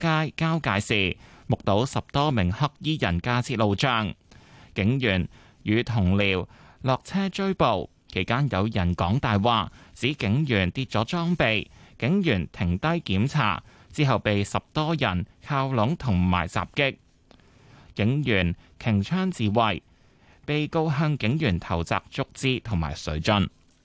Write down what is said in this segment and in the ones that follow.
街交界時，目睹10多名黑衣人架設路障，警員與同僚落車追捕，期間有人講大話，指警員跌咗裝備，警員停低檢查，之後被10多人靠攏同埋襲擊，警員擎槍自衛，被告向警員投擲竹枝同埋水樽。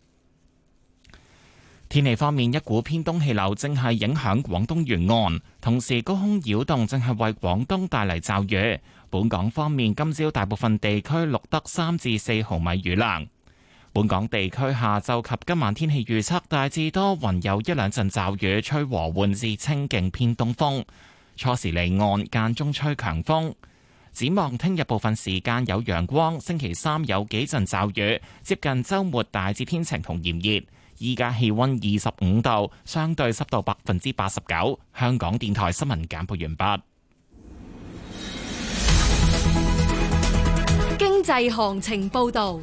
天氣方面，一股偏東氣流正係影響廣東沿岸，同時高空擾動正係為廣東帶嚟驟雨。本港方面，今朝大部分地區錄得3至4毫米雨量。本港地區下晝及今晚天氣預測大致多雲，有一兩陣驟雨，吹和緩至清勁偏東風，初時離岸，間中吹強風。展望聽日部分時間有陽光，星期三有幾陣驟雨，接近週末大致天晴同炎熱。依家氣溫25度，相對濕度89%。香港電台新聞簡報完畢。 經濟行情報道。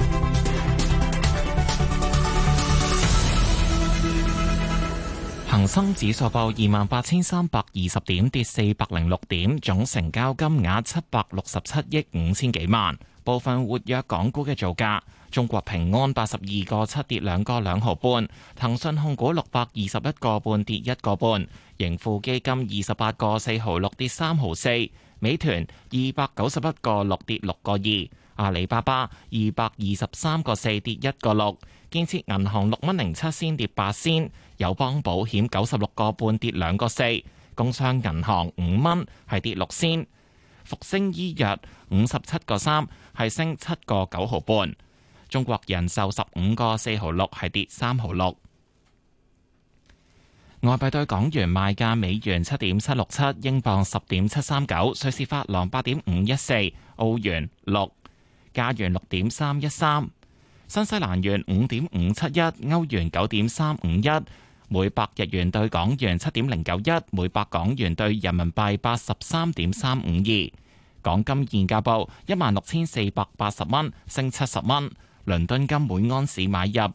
恒生指數報28,320點，跌406點，總成交金額767億5千幾萬。部分活躍港股嘅造價：中國平安82個7跌2個2毫半，騰訊控股621個半跌1個半，盈富基金28個4毫6跌3毫4，美團291個6跌6個2，阿里巴巴223個4跌1個6，建設銀行6蚊07仙跌8仙，友邦保險96個半跌2個4，工商銀行5蚊係跌6仙，復星醫藥57個3係升7個9毫半，中國人壽15個4毫6係跌3毫6。外幣對港元賣價：美元7.767，英鎊10.739，瑞士法郎8.514，澳元6，加元6.313，新西蘭元5.571，歐元9.351，每百日元對港元7.091，每百港元對人民幣83.352。港金現價報16,480蚊，升70蚊。倫敦金每安士買入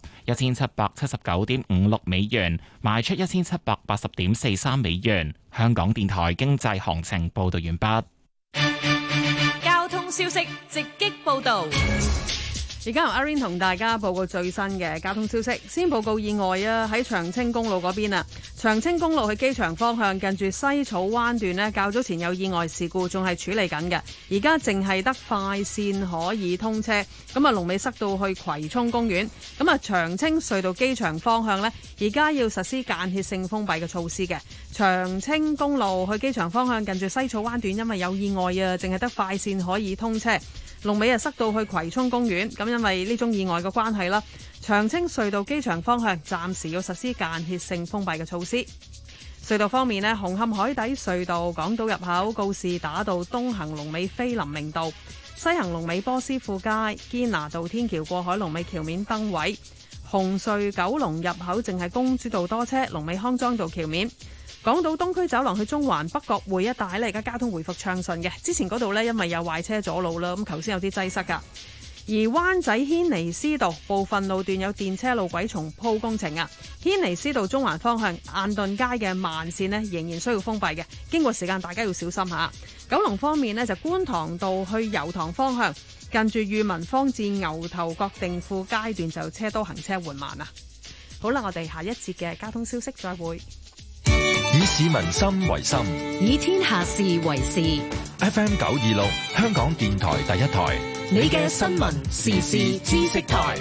1779.56美元，賣出1780.43美元。香港電台經濟行情報道完畢。 交通消息直擊報道。而家由阿 Rain 同大家報告最新嘅交通消息。先報告意外啊，喺長青公路嗰邊啊，長青公路去機場方向近住西草灣段呢，較早前有意外事故，仲係處理緊嘅。而家淨係得快線可以通車，咁啊龍尾塞到去葵涌公園。咁啊長青隧道機場方向呢，而家要實施間歇性封閉嘅措施嘅。長青公路去機場方向近住西草灣段，因為有意外啊，淨係得快線可以通車。龍尾啊塞到去葵涌公園，咁因為呢種意外嘅關係啦，長青隧道機場方向暫時要實施間歇性封閉嘅措施。隧道方面呢，紅磡海底隧道港島入口告士打道東行龍尾菲林明道，西行龍尾波斯富街堅拿道天橋過海龍尾橋面燈位，紅隧九龍入口淨係公主道多車，龍尾康莊道橋面。港島東區走廊去中環北角匯一帶呢，而家交通回復暢順嘅。之前嗰度呢，因為有壞車阻路啦，咁頭先有啲擠塞噶。而灣仔軒尼詩道部分路段有電車路軌重鋪工程啊，軒尼詩道中環方向晏頓街嘅慢線呢，仍然需要封閉嘅，經過時間大家要小心下。九龍方面呢，就觀塘道去油塘方向近住裕民坊至牛頭角定富階段就車多，行車緩慢啊。好啦，我哋下一節嘅交通消息再會。 以市民心為心， 以天下事為事。 FM 926，香港電台第一台， 你嘅新聞時事知識台。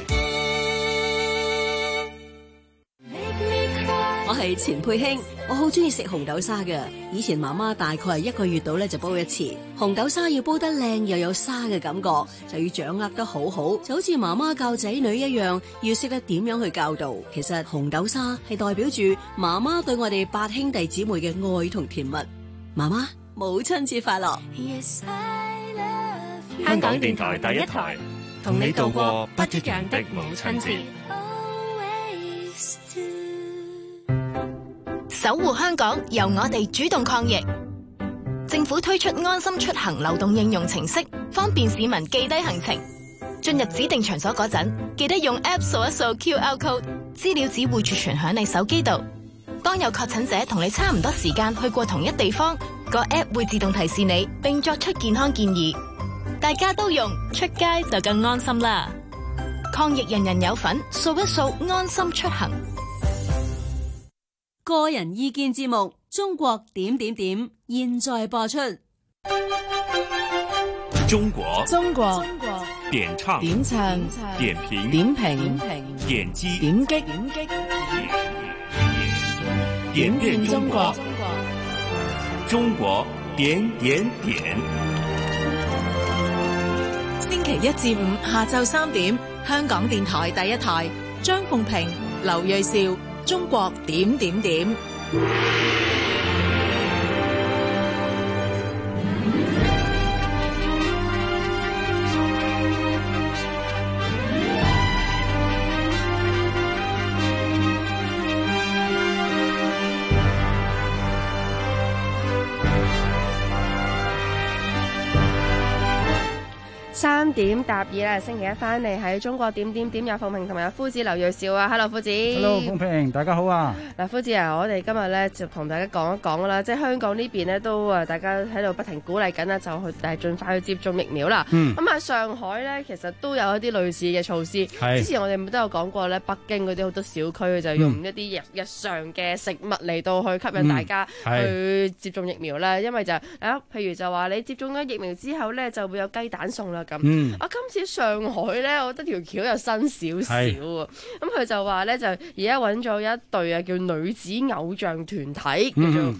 我係錢佩卿，我好中意食紅豆沙嘅。以前媽媽大概係1個月度咧就煲一次。紅豆沙要煲得靚又有沙嘅感覺，就要掌握得好好，就好似媽媽教仔女一樣，要識得點樣去教導。其實紅豆沙係代表住媽媽對我哋8兄弟姊妹嘅愛同甜蜜。媽媽，母親節快樂！ 香港電台第一台，同你度過不一樣的母親節。 守護香港，由我哋主動抗疫。政府推出安心出行流動應用程式，方便市民記低行程。進入指定場所嗰陣，記得用 App 掃一掃 QR code，資料只會儲存響你手機度。 當有確診者同你差唔多時間去過同一地方，個 app 會自動提示你，並作出健康建議。大家都用，出街就更安心啦！抗疫人人有份，掃一掃安心出行。 個人意見節目《中國點點點》現在播出。 中國點唱點評點擊點變中國中國點。 星期一至五下晝3點，香港電台第一台，張鳳平、劉銳紹，中國點點點。 3點答二啦，星期一翻嚟喺中國點點點，有鳳平同埋有夫子劉銳紹啊 ，Hello 夫子 ，Hello 鳳平，大家好啊！ 嗱，夫子啊，我哋今日咧就同大家講一講啦，即係香港呢邊咧都大家喺度不停鼓勵緊啦，就去盡快去接種疫苗啦。咁上海咧其實都有一啲類似嘅措施。之前我哋都有講過咧，北京嗰啲好多小區就用一啲日常嘅食物嚟到去吸引大家去接種疫苗啦。因為就譬如就話你接種咗疫苗之後咧，就會有雞蛋餸啦咁。今次上海咧，我覺得條橋又新少少喎。咁佢就話咧，就而家揾咗一隊叫女子偶像團體，叫做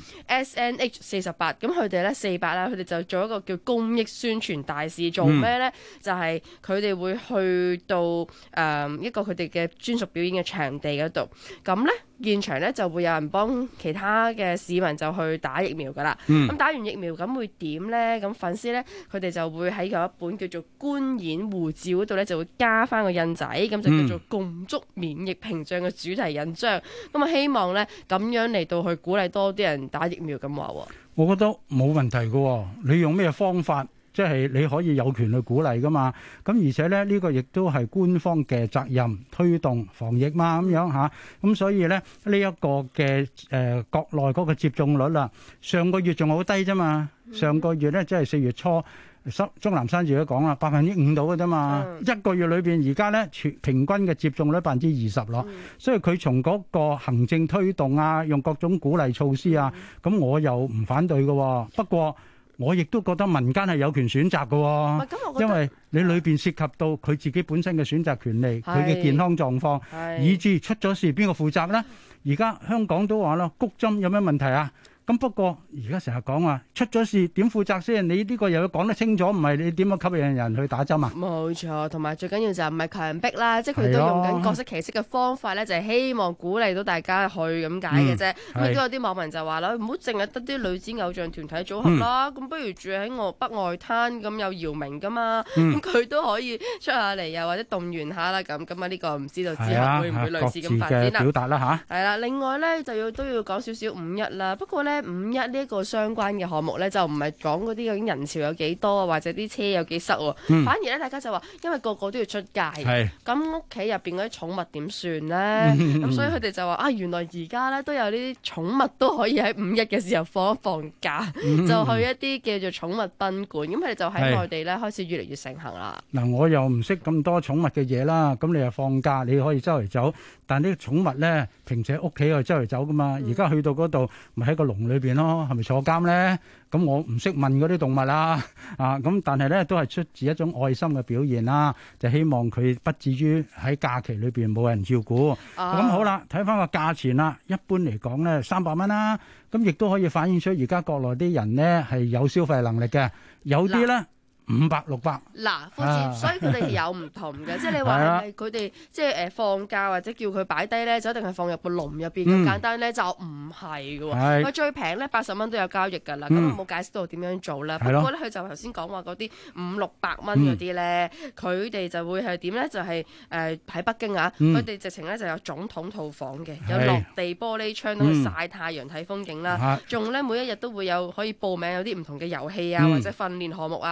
SNH48。咁佢哋咧48啦，佢哋就做一個叫公益宣傳大使，做咩咧？就係佢哋會去到一個佢哋嘅專屬表演嘅場地嗰度。咁咧現場咧就會有人幫其他嘅市民就去打疫苗噶啦。咁打完疫苗咁會點咧？咁粉絲咧佢哋就會喺有一本叫做觀演護照嗰度咧就會加翻個印仔，咁就叫做共築免疫屏障嘅主題印章。咁啊希望咧咁樣嚟到去鼓勵多啲人打疫苗咁話。 我覺得冇問題嘅，你用咩方法，即係你可以有權去鼓勵噶嘛。咁而且咧呢個亦都係官方嘅責任，推動防疫嘛咁樣嚇。咁所以咧呢一個嘅國內嗰個接種率啦，上個月仲好低啫嘛。上個月咧即係4月初。鍾南山自己講啦，5%到嘅啫嘛，一個月裏邊而家咧平均嘅接種率20%咯，所以佢從嗰個行政推動啊，用各種鼓勵措施啊，咁我又唔反對嘅。不過我亦都覺得民間係有權選擇嘅，因為你裏邊涉及到佢自己本身嘅選擇權利，佢嘅健康狀況，以至出咗事邊個負責咧？而家香港都話啦，谷針有咩問題啊？咁不過而家成日講話出咗事點負責先？你呢個又要講得清楚，唔係你點樣吸引人去打針啊？冇錯，同埋最緊要就唔係強迫啦，即係佢都用緊各式其式嘅方法咧，就係希望鼓勵到大家去咁解嘅啫。咁亦都有啲網民就話啦，唔好淨係得啲女子偶像團體組合啦，咁不如住喺北外灘咁有姚明噶嘛，咁佢都可以出下嚟，又或者動員下啦咁。咁啊呢個唔知道之後會唔會類似咁發展啦？ 表達啦嚇。係啦，另外咧都要講少少5·1啦。不過咧5·1呢一個相關嘅項目咧，就唔係講嗰啲究竟人潮有幾多啊，或者啲車有幾塞喎。反而咧，大家就話，因為個個都要出街，咁屋企入邊嗰啲寵物點算咧？咁所以佢哋就話原來而家咧都有呢啲寵物都可以喺5·1嘅時候放一放假，就去一啲叫做寵物賓館。咁佢哋就喺內地咧開始越嚟越盛行啦。 嗱，我又唔識咁多寵物嘅嘢啦，咁你又放假，你可以周圍走，但係啲寵物咧平時喺屋企又周圍走噶嘛，而家去到嗰度咪喺個籠裏邊咯。係咪坐監咧？咁我唔識問嗰啲動物啦，咁但係咧都係出自一種愛心嘅表現啦，就希望佢不至於喺假期裏邊冇人照顧。咁好啦，睇翻個價錢啦，一般嚟講咧300蚊啦，咁亦都可以反映出而家國內啲人咧係有消費能力嘅，有啲咧500-600。 嗱，夫子，所以佢哋有唔同嘅，即係你話係咪佢哋即係放假或者叫佢擺低咧，就一定係放入個籠入邊咁簡單咧？就唔係嘅喎。佢最平咧80蚊都有交易㗎啦。咁冇解釋到點樣做啦。不過咧，佢就頭先講話嗰啲500-600蚊嗰啲咧，佢哋就會係點咧？就係喺北京啊，佢哋直情咧就有總統套房嘅，有落地玻璃窗去曬太陽睇風景啦。仲咧每一日都會有可以報名有啲唔同嘅遊戲啊，或者訓練項目啊，跑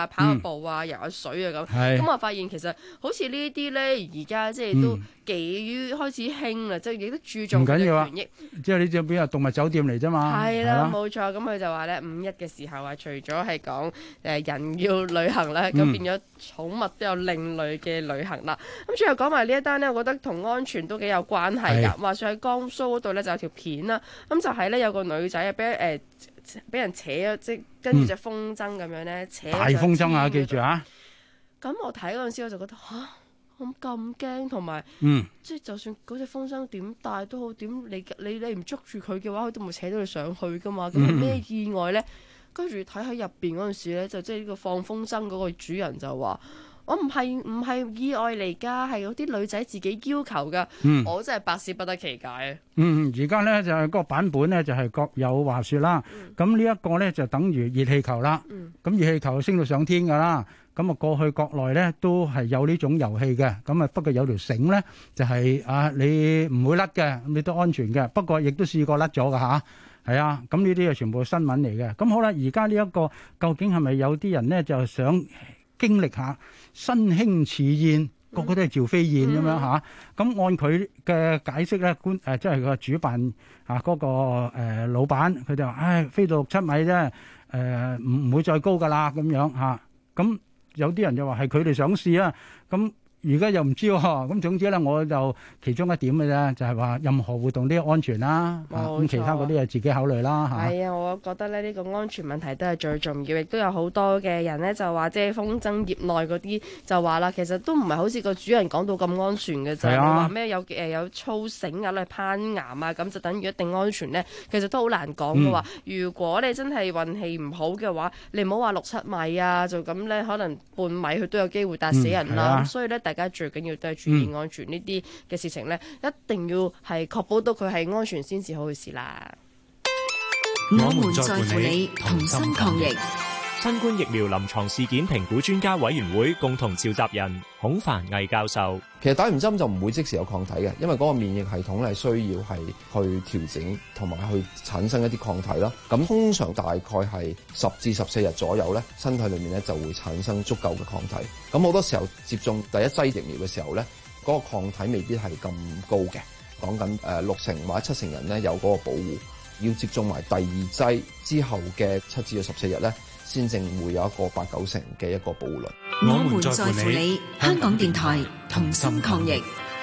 步啊、游下水啊咁。咁我發現其實好似呢啲咧，而家即係都幾於開始興啦，即係亦都注重佢嘅權益。 即係呢隻邊係動物酒店嚟啫嘛。係啦， 冇錯。咁佢就話咧，5·1嘅時候啊，除咗係講人要旅行咧，咁變咗寵物都有另類嘅旅行啦。咁最後講埋呢一單呢，我覺得同安全都幾有關係㗎。話說喺江蘇嗰度咧就有條片啦，咁就係咧有個女仔俾人扯咗，即係跟住隻風箏咁樣咧扯。大風箏啊，記住啊！ 咁我睇嗰陣時我就覺得咁驚，同埋即係就算嗰隻風箏點大都好，點你唔捉住佢嘅話，佢都唔會扯到你上去噶嘛。咁係咩意外咧？跟住睇喺入邊嗰陣時咧，就即係呢個放風箏嗰個主人就話：我唔係意外嚟㗎，係嗰啲女仔自己要求㗎。我真係百思不得其解啊！ 而家咧就係個版本咧就係各有話説啦。咁呢一個咧就等於熱氣球啦。咁熱氣球升到上天㗎啦。咁啊過去國內咧都係有呢種遊戲嘅。咁啊不過有條繩咧就係你唔會甩嘅，你都安全嘅。不過亦都試過甩咗㗎嚇。係啊，咁呢啲係全部新聞嚟嘅。咁好啦，而家呢一個究竟係咪有啲人咧就想經歷下新興似燕，個個都係趙飛燕咁樣嚇？咁按佢嘅解釋咧，即係個主辦嗰個老闆，佢就話：飛到6-7米啫，唔會再高噶啦咁樣嚇。咁有啲人就話係佢哋想試啊，咁。而家又唔知喎，咁總之咧，我就其中一點嘅啫，就係話任何活動都要安全啦，咁其他嗰啲係自己考慮啦嚇。係啊， 我覺得咧呢個安全問題都係最重要，亦都有好多嘅人咧就話，即係風箏業內嗰啲就話啦，其實都唔係好似個主人講到咁安全嘅啫。話咩有粗繩啊、攀岩啊，咁就等於一定安全咧？其實都好難講嘅話。如果你真係運氣唔好嘅話，你唔好話6-7米啊，就咁咧，可能半米佢都有機會砸死人啦。所以咧，大家最緊要都係注意安全呢啲嘅事情咧，一定要係確保到佢係安全先至好嘅事啦。 我們在乎你，同心抗疫。 新冠疫苗臨床事件評估專家委員會共同召集人孔繁毅教授： 其實打完針就唔會即時有抗體嘅，因為嗰個免疫系統係需要係去調整同埋去產生一啲抗體啦。咁通常大概係10至14日左右咧，身體裏面咧就會產生足夠嘅抗體。咁好多時候接種第一劑疫苗嘅時候咧，嗰個抗體未必係咁高嘅，講緊6成或者7成人咧有嗰個保護。要接種埋第二劑之後嘅7至14日咧，先正會有一個8-9成嘅一個保護率。 我們在乎你，香港電台同心抗疫。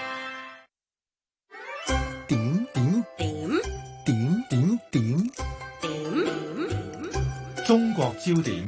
中國焦點。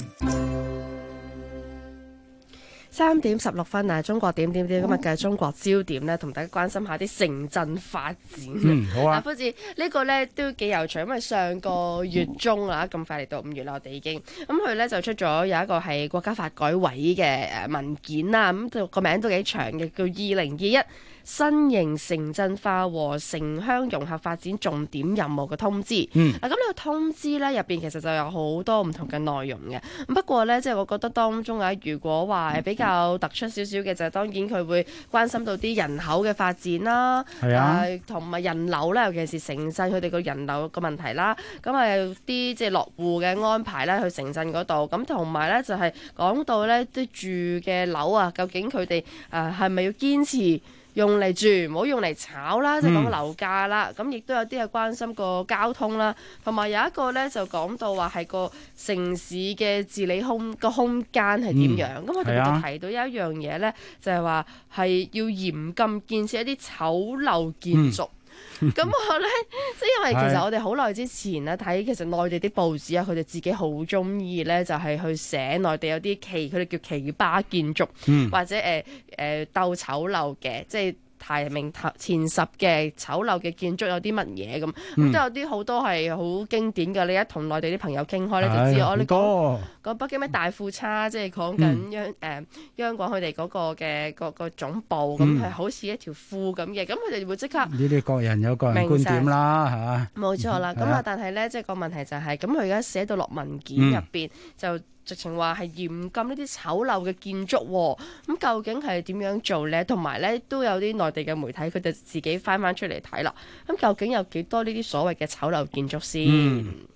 3點16分啊！中國點今日嘅中國焦點咧，同大家關心下啲城鎮發展。 好啊。 好似呢個咧都幾有趣，因為上個月中啊，咁快嚟到5月啦，我哋已經咁佢咧就出咗有一個係國家發改委嘅文件啦，咁就個名都幾長嘅，叫2021新型城鎮化和城鄉融合發展重點任務嘅通知。咁呢個通知咧入邊其實就有好多唔同嘅內容嘅。不過咧，即係我覺得當中啊，如果話係比較突出少少嘅，就係當然佢會關心到啲人口嘅發展啦，同埋人流啦，尤其是城鎮佢哋個人流個問題啦。咁有啲即係落戶嘅安排咧，去城鎮嗰度。咁同埋咧就係講到咧啲住嘅樓啊，究竟佢哋係咪要堅持用嚟住，唔好用嚟炒啦，即係講樓價啦。咁亦都有啲係關心個交通啦，同埋有一個咧就講到話係個城市嘅治理空間係點樣。咁我哋就提到有一樣嘢咧，就係話係要嚴禁建設一啲醜陋建築。咁我咧，即係因為其實我哋好耐之前咧睇，其實內地啲報紙啊，佢哋自己好中意咧，就係去寫內地有啲佢哋叫奇葩建築，或者鬥醜陋嘅，即係排名前10嘅醜陋嘅建築有啲乜嘢咁，都有啲好多係好經典嘅。你一同內地啲朋友傾開咧，就知我哋講北京咩大富差，即係講緊央廣佢哋嗰個嘅個總部咁，係好似一條褲咁嘅。咁佢哋會即刻呢啲各人有各人觀點啦，嚇。冇錯啦。咁但係咧，即係個問題就係咁，佢而家寫到落文件入邊就直情話係嚴禁呢啲醜陋嘅建築喎。咁究竟係點樣做咧？同埋咧都有啲內地嘅媒體佢哋自己翻出嚟睇啦。咁究竟有幾多呢啲所謂嘅醜陋建築先？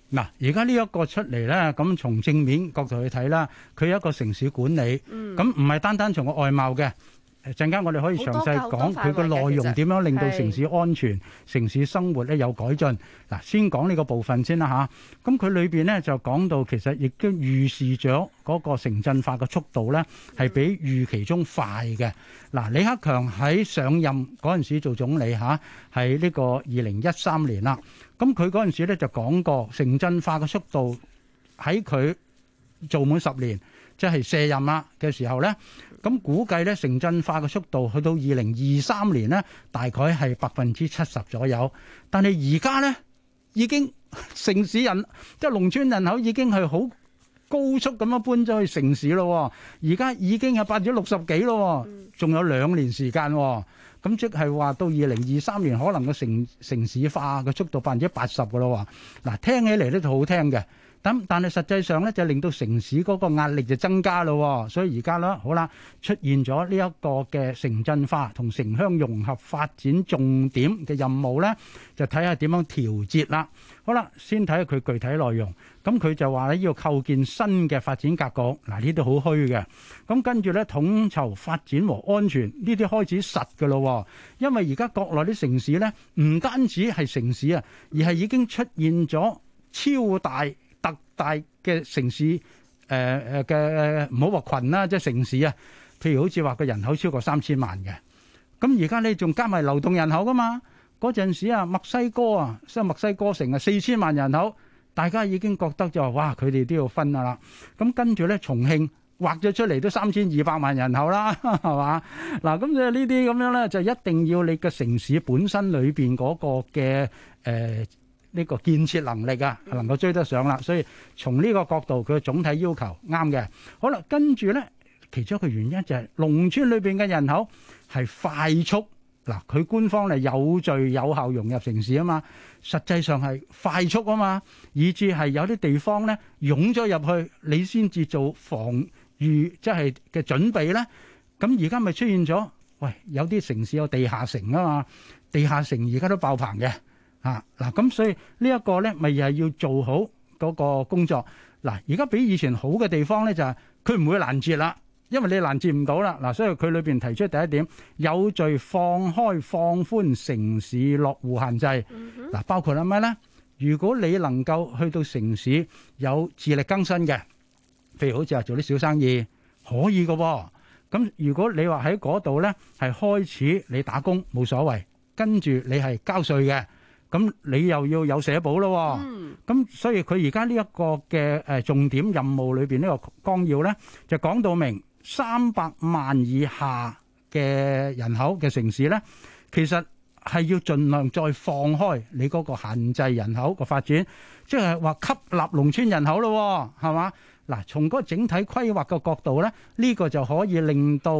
嗱，而家呢一個出嚟咧，咁從正面角度去睇啦，佢有一個城市管理，咁唔係單單從個外貌嘅。陣間我哋可以詳細講佢個內容點樣令到城市安全、城市生活咧有改進。嗱，先講呢個部分先啦嚇。咁佢裏邊咧就講到，其實亦都預示咗嗰個城鎮化嘅速度咧係比預期中快嘅。嗱，李克強喺上任嗰陣時做總理嚇，係呢個2013年啦。咁佢嗰陣時咧就講過，城鎮化嘅速度喺佢做滿10年，即係卸任啦嘅時候咧。咁估計咧，城鎮化嘅速度去到2023年咧，大概係70%左右。但係而家咧，已經城市人即係農村人口已經係好高速咁樣搬咗去城市咯。而家已經係60%幾咯，仲有2年時間。咁即係話到2023年，可能個城市化嘅速度80%嘅咯。嗱，聽起嚟咧就好聽嘅。但係實際上咧就令到城市嗰個壓力就增加咯，所以而家啦，好啦，出現咗呢一個嘅城鎮化同城鄉融合發展重點嘅任務咧，就睇下點樣調節啦。好啦，先睇下佢具體內容。咁佢就話咧要構建新嘅發展格局，嗱呢啲好虛嘅。咁跟住咧統籌發展和安全呢啲開始實嘅咯，因為而家國內啲城市咧唔單止係城市啊，而係已經出現咗超大特大嘅城市嘅唔好話群啦，即係城市啊。譬如好似話個人口超過3000萬嘅，咁而家你仲加埋流動人口噶嘛？嗰陣時啊，墨西哥啊，即係墨西哥城啊，4000萬人口，大家已經覺得就話哇，佢哋都要分啦。咁跟住咧，重慶劃咗出嚟都3200萬人口啦，係嘛？嗱，咁即係呢啲咁樣咧，就一定要你嘅城市本身裏邊嗰個嘅呢個建設能力啊，能夠追得上啦。所以從呢個角度，佢嘅總體要求啱嘅。好啦，跟住咧，其中一個原因就係農村裏邊嘅人口係快速嗱，佢官方係有序有效融入城市啊嘛，實際上係快速啊嘛，以至係有啲地方咧湧咗入去，你先至做防禦即係嘅準備咧。咁而家咪出現咗，喂，有啲城市有地下城啊嘛，地下城而家都爆棚嘅。嗱，咁所以呢一個咧，咪又係要做好嗰個工作。嗱，而家比以前好嘅地方咧，就係佢唔會攔截啦，因為你攔截唔到啦。嗱，所以佢裏邊提出第一點，有序放寬城市落戶限制。嗱，包括係咩咧？如果你能夠去到城市有自力更生嘅，譬如好似話做啲小生意，可以嘅。咁如果你話喺嗰度咧係開始你打工冇所謂，跟住你係交稅嘅。咁你又要有社保咯，咁所以佢而家呢一個嘅重點任務裏邊呢個綱要咧，就講到明300萬以下嘅人口嘅城市咧，其實係要盡量再放開你嗰個限制人口個發展，即係話吸納農村人口咯，係嘛？嗱，從嗰個整體規劃嘅角度咧，呢個就可以令到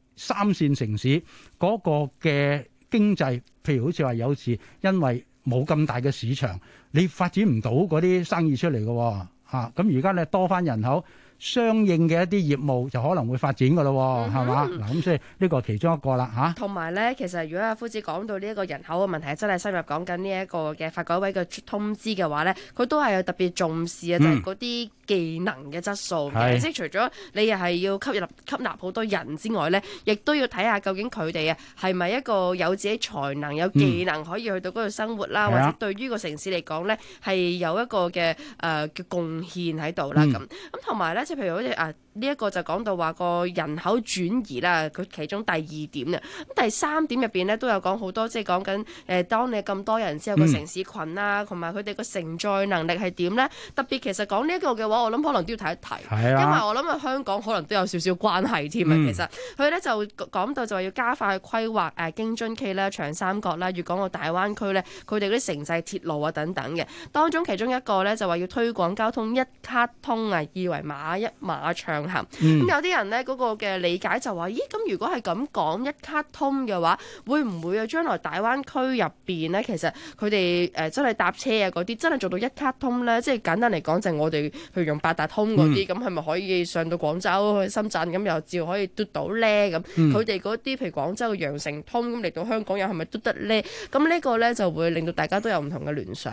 3線城市嗰個嘅經濟，譬如好似話有時因為冇咁大嘅市場，你發展唔到嗰啲生意出嚟嘅嚇。咁而家咧多翻人口，相應嘅一啲業務就可能會發展嘅咯，係嘛？嗱，咁所以呢個其中一個啦嚇。 同埋咧，其實如果阿夫子講到呢一個人口嘅問題，真係深入講緊呢一個嘅發改委嘅通知嘅話咧，佢都係有特別重視啊，就係嗰啲技能嘅質素嘅。即係除咗你又係要吸納好多人之外咧，亦都要睇下究竟佢哋啊係咪一個有自己才能、有技能可以去到嗰度生活啦，或者對於個城市嚟講咧係有一個嘅嘅貢獻喺度啦。咁同埋咧，即係譬如好似呢一個就講到話個人口轉移啦，佢其中第2點啊，咁第3點入邊咧都有講好多，即係講緊當你咁多人之後個城市群啊，同埋佢哋個承載能力係點咧？特別其實講呢一個嘅話，我諗可能都要提一提，因為我諗啊香港可能都有少少關係添啊。其實佢咧就講到就話要加快去規劃京津冀啦、長三角啦、粵港澳大灣區咧，佢哋嗰啲城際鐵路啊等等嘅。當中其中一個咧就話要推廣交通一卡通啊，二維碼一碼暢行。咁有啲人咧嗰個嘅理解就話：咦，咁如果係咁講一卡通嘅話，會唔會啊將來大灣區入邊咧，其實佢哋真係搭車啊嗰啲真係做到一卡通咧？即係簡單嚟講，就係我哋去用八達通嗰啲，咁係咪可以上到廣州去深圳咁又照可以嘟到咧？咁佢哋嗰啲譬如廣州嘅羊城通咁嚟到香港又係咪嘟得咧？咁呢個咧就會令到大家都有唔同嘅聯想喎。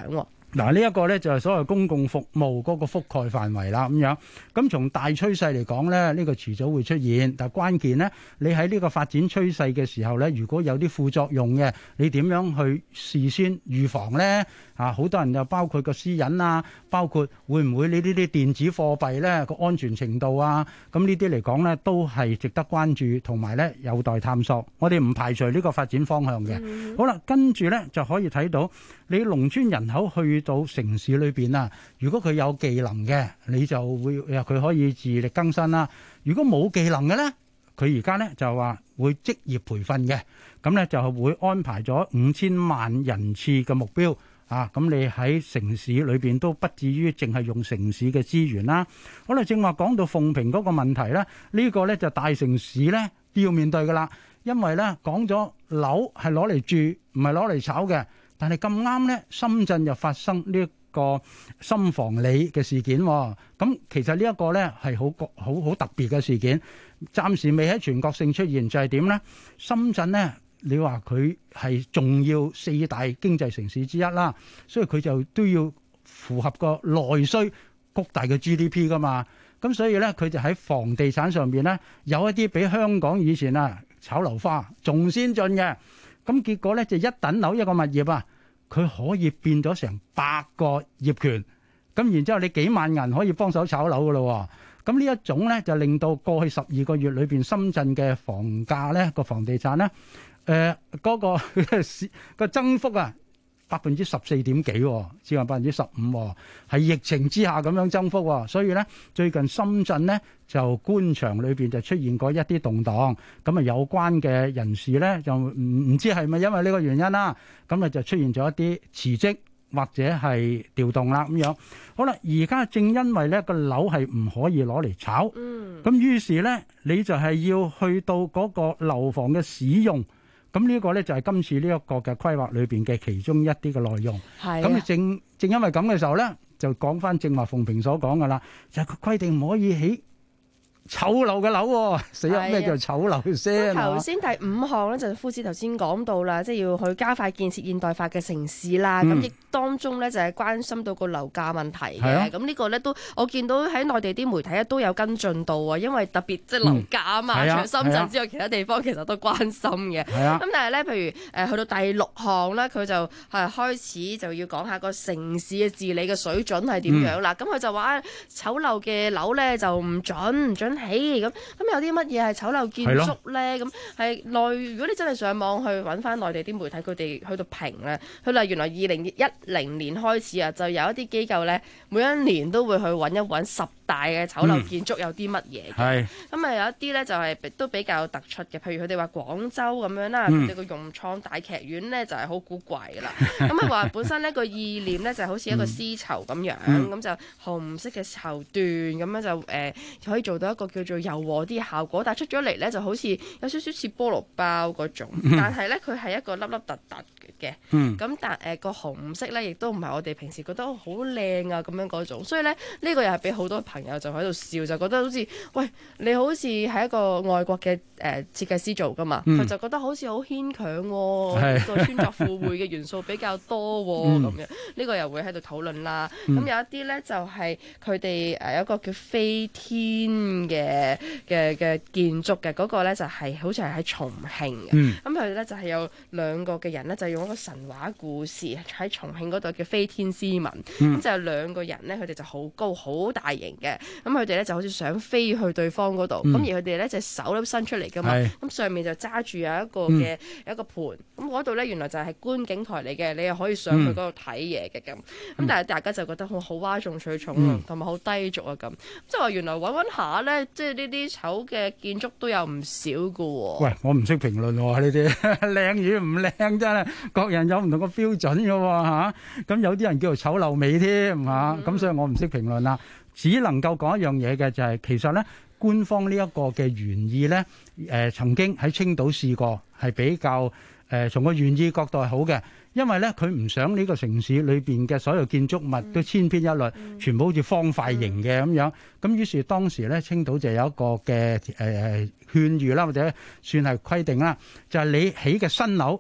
嗱，呢一個咧就係所謂公共服務嗰個覆蓋範圍啦，咁樣。咁從大趨勢嚟講咧，呢個遲早會出現，但係關鍵咧，你喺呢個發展趨勢嘅時候咧，如果有啲副作用嘅，你點樣去事先預防咧？好多人就包括個私隱啊，包括會唔會你呢啲電子貨幣咧個安全程度啊，咁呢啲嚟講咧都係值得關注，同埋咧有待探索。我哋唔排除呢個發展方向嘅。好啦，跟住咧就可以睇到你農村人口去到城市裏邊啊，如果佢有技能嘅，你就會佢可以自力更生啦。如果冇技能嘅咧，佢而家咧就話會職業培訓嘅，咁咧就會安排咗5000萬人次嘅目標。咁你喺城市裏邊都不至於淨係用城市嘅資源啦。好啦，正話講到鳳屏嗰個問題咧，呢個咧就大城市咧都要面對噶啦，因為咧講咗樓係攞嚟住，唔係攞嚟炒嘅。但係咁啱咧，深圳又發生呢個深房里嘅事件，咁其實呢一個咧係好特別嘅事件，暫時未喺全國性出現，就係點咧？深圳咧。你話佢係重要4大經濟城市之一啦，所以佢就都要符合個內需谷大嘅 GDP 噶嘛。咁所以咧，佢就喺房地產上邊咧有一啲比香港以前炒樓花仲先進嘅。咁結果咧就一等樓一個物業啊，佢可以變咗成100個業權。咁然之後你幾萬銀可以幫手炒樓噶咯。咁呢一種咧就令到過去12個月裏邊深圳嘅房價咧個房地產咧。嗰個增幅14.幾%，只係15%，係疫情之下咁樣增幅。所以咧，最近深圳咧就官場裏邊就出現過一啲動盪，咁有關嘅人士咧就唔知係咪因為呢個原因啦，咁就出現咗一啲辭職或者係調動啦咁樣。好啦，而家正因為咧個樓係唔可以攞嚟炒，咁於是咧你就係要去到嗰個樓房嘅使用。咁呢個咧就係今次呢一個嘅規劃裏邊嘅其中一啲嘅內容。咁正因為咁嘅時候咧，就講翻正話鳳屏所講噶啦，就係佢規定唔可以起醜陋嘅樓。死啦！咩叫醜陋先？ 頭先第5項咧就夫子頭先講到啦，即係要去加快建設現代化嘅城市啦。咁亦當中咧就係關心到個樓價問題嘅。咁呢個咧都我見到喺內地啲媒體咧都有跟進到啊，因為特別即係樓價啊嘛，除咗深圳之外，其他地方其實都關心嘅。咁但係咧，譬如去到第6項咧，佢就係開始就要講下個城市嘅治理嘅水準係點樣啦。咁佢就話醜陋嘅樓咧就唔準起咁有啲乜嘢係醜陋建築咧？咁係內，如果你真係上網去揾翻內地啲媒體，佢哋去到評咧，佢話原來2010年開始啊，就有一啲機構咧，每一年都會去揾一揾10大嘅醜陋建築有啲乜嘢嘅。咁有一啲咧就係都比較突出嘅，譬如佢哋話廣州咁樣啦，佢哋個融創大劇院咧就係好古怪噶啦。咁話本身呢個意念咧就好似一個絲綢咁樣，咁就紅色嘅綢緞咁樣就可以做到一個叫做柔和啲效果，但係出咗嚟咧就好似有少少似菠蘿包嗰種，但係咧佢係一個粒粒突突嘅，咁但個紅色咧亦都唔係我哋平時覺得好靚啊咁樣嗰種，所以咧呢個又係俾好多朋友就喺度笑，就覺得好似喂，你好似係一個外國嘅設計師做噶嘛，佢就覺得好似好牽強喎，個穿鑿附會嘅元素比較多喎咁樣，呢個又會喺度討論啦。咁有一啲咧就係佢哋有一個叫飛天嘅建築嘅嗰個咧就係好似係喺重慶嘅，咁佢咧就係有2個嘅人咧就用一個神話故事喺重慶嗰度叫飛天絲紋，咁就有2個人咧佢哋就好高好大型嘅，咁佢哋咧就好似想飛去對方嗰度，咁而佢哋咧隻手咧伸出嚟噶嘛，咁上面就揸住有一個嘅有一個盤，咁嗰度咧原來就係觀景台嚟嘅，你又可以上去嗰度睇嘢嘅咁，但係大家就覺得好嘩眾取寵啊，同埋好低俗啊咁，即係話原來揾下咧，即係呢啲醜嘅建築都有唔少噶喎。喂， 我唔識評論喎呢啲，靚與唔靚真係各人有唔同個標準嘅喎嚇。咁有啲人叫做醜陋美添嚇，咁所以我唔識評論啦。只能夠講一樣嘢嘅就係，其實咧官方呢一個嘅原意咧，曾經喺青島試過係比較從個原意角度係好嘅。因為咧，佢唔想呢個城市裏邊嘅所有建築物都千篇一律，全部好似方塊形嘅咁樣。咁於是當時咧，青島就有一個嘅勸喻啦，或者算係規定啦，就係你起嘅新樓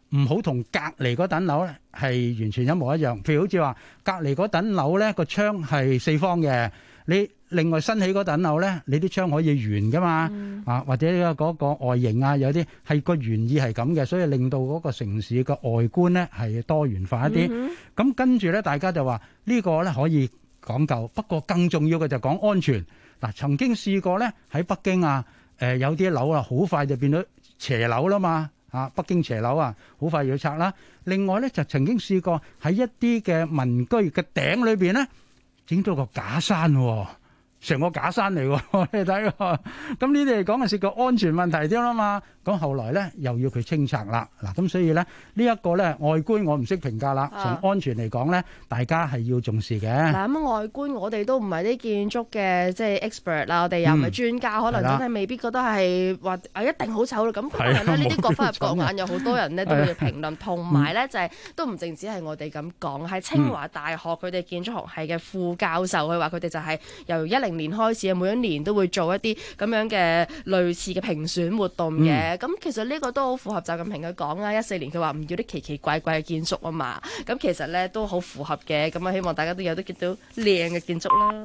唔好同隔離嗰等樓咧係完全一模一樣。譬如好似話隔離嗰等樓咧個窗係四方嘅，你另外新起嗰等樓咧，你啲窗可以圓噶嘛，或者嗰個外形啊，有啲係個原意係咁嘅，所以令到嗰個城市嘅外觀咧係多元化一啲。咁跟住咧，大家就話呢個咧可以講究，不過更重要嘅就講安全。嗱，曾經試過咧喺北京啊，有啲樓啊，好快就變咗斜樓啦嘛。北京斜樓啊，好快要拆啦。另外咧，就曾經試過喺一啲嘅民居嘅頂裏邊咧，整到個假山喎。成個假山嚟喎，你睇喎。咁呢啲嚟講係涉及安全問題添啦嘛。咁後來咧又要佢清拆啦。嗱，咁所以咧呢一個咧外觀我唔識評價啦。從安全嚟講咧，大家係要重視嘅。 嗱，咁外觀我哋都唔係啲建築嘅即係 expert 啦，我哋又唔係專家，可能真係未必覺得係話一定好醜咯。咁可能咧呢啲各花入各眼，有好多人咧都會評論。同埋咧就係都唔淨止係我哋咁講，係清華大學佢哋建築學系嘅副教授，佢話佢哋就係由2010年開始，每一年都會做一啲咁樣嘅類似嘅評選活動嘅。咁其實呢個都好符合習近平嘅講啊。14年佢話唔要啲奇奇怪怪嘅建築啊嘛。咁其實咧都好符合嘅。咁啊，希望大家都有得見到靚嘅建築啦。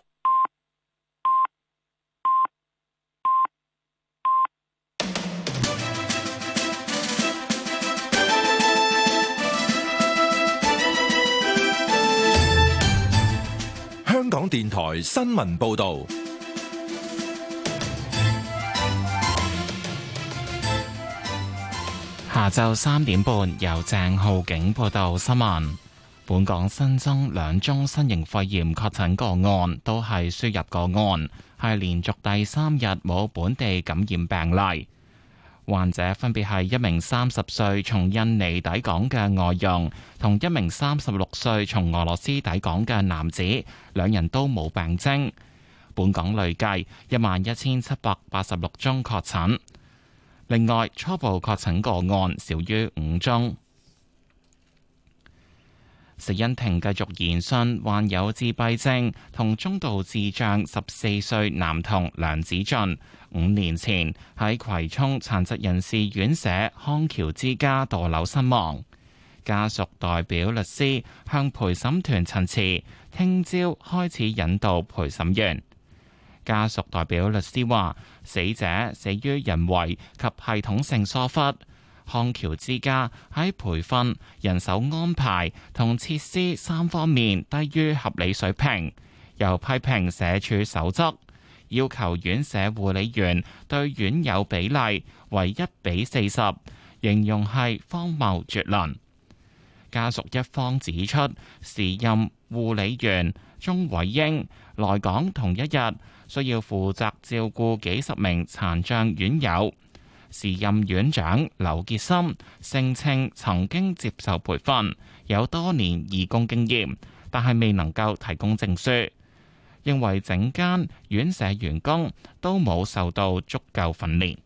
香港電台新聞報導。 下晝3點半，由鄭浩景報道新聞。本港新增2宗新型肺炎確診個案，都係輸入個案，係連續第3日冇本地感染病例。患者分別係一名30歲從印尼抵港嘅外傭，同一名36歲從俄羅斯抵港嘅男子，兩人都冇病徵。本港累計11786宗確診。另外，初步確診個案少於5宗。死因庭繼續研訊患有自閉症同中度智障14歲男童梁子俊5年前喺葵涌殘疾人士院舍康橋之家墮樓身亡。家屬代表律師向陪審團陳詞，聽朝開始引導陪審員。家屬代表律師話，死者死於人為及系統性疏忽。康橋之家喺培訓、人手安排同設施3方面低於合理水平，又批評社署守則，要求院舍護理員對院友比例為1:40，形容係荒謬絕倫。家屬一方指出，時任護理員鍾偉英來港同一日，需要負責照顧幾十名殘障院友。時任院長劉傑森聲稱曾經接受培訓，有多年義工經驗，但係未能夠提供證書。認為整間院舍員工都冇受到足夠訓練。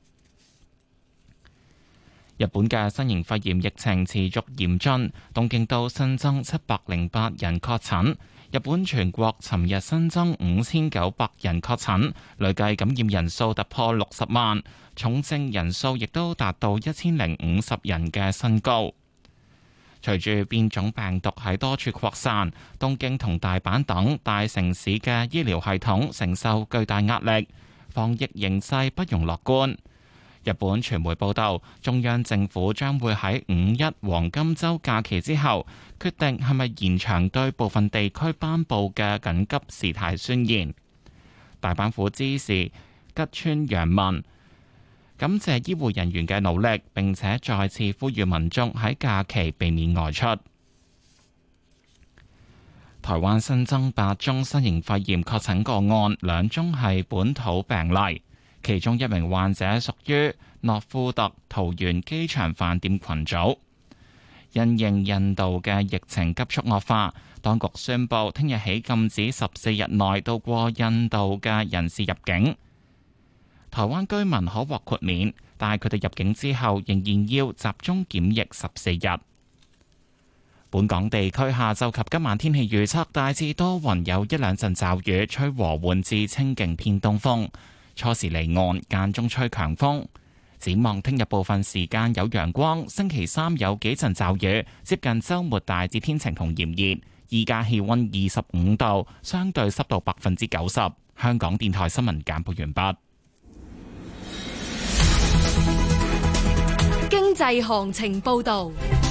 日本嘅新型肺炎疫情持續嚴峻，東京都新增708人確診。日本全國尋日新增5900人確診，累計感染人數突破60萬，重症人數亦都達到1050人嘅新高。隨住變種病毒喺多處擴散，東京同大阪等大城市嘅醫療系統承受巨大壓力，防疫形勢不容樂觀。日本傳媒報道，中央政府將會喺5·1黃金週假期之後，決定係咪延長對部分地區頒布嘅緊急事態宣言。大阪府知事吉村洋文感謝醫護人員嘅努力，並且再次呼籲民眾喺假期避免外出。台灣新增8宗新型肺炎確診個案，2宗係本土病例。其中一名患者屬於諾富特桃園機場飯店群組。因應印度嘅疫情急速惡化，當局宣布聽日起禁止14日內到過印度嘅人士入境。台灣居民可獲豁免，但係佢哋入境之後仍然要集中檢疫14日。本港地區下晝及今晚天氣預測大致多雲，有一兩陣驟雨，吹和緩至清勁偏東風。初時離岸，間中吹強風。 展望聽日部分時間有陽光，星期三有幾陣驟雨，接近週末大致天晴同炎熱。依家氣溫25度，相對濕度90%。香港電台新聞簡報完畢。 經濟行情報導。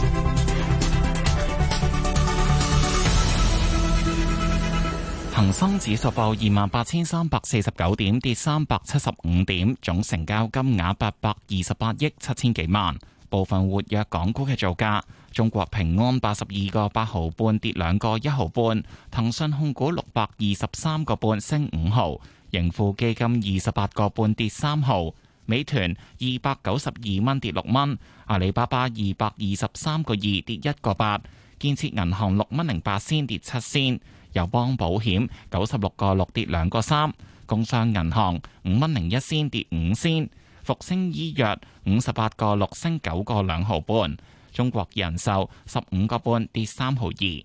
恒生指數報28,349點，跌375點，總成交金額828億7千幾萬。部分活躍港股嘅造價：中國平安82個8毫半，跌2個1毫半；騰訊控股623個半，升5毫；盈富基金28個半，跌3毫；美團292蚊，跌6蚊；阿里巴巴223個2，跌1個8；建設銀行6蚊08仙，跌7仙。友邦保險96個6，跌2個3，工商銀行5蚊01仙，跌5仙，復星醫藥58個6，升9個2毫半，中國人壽15個半，跌3毫2。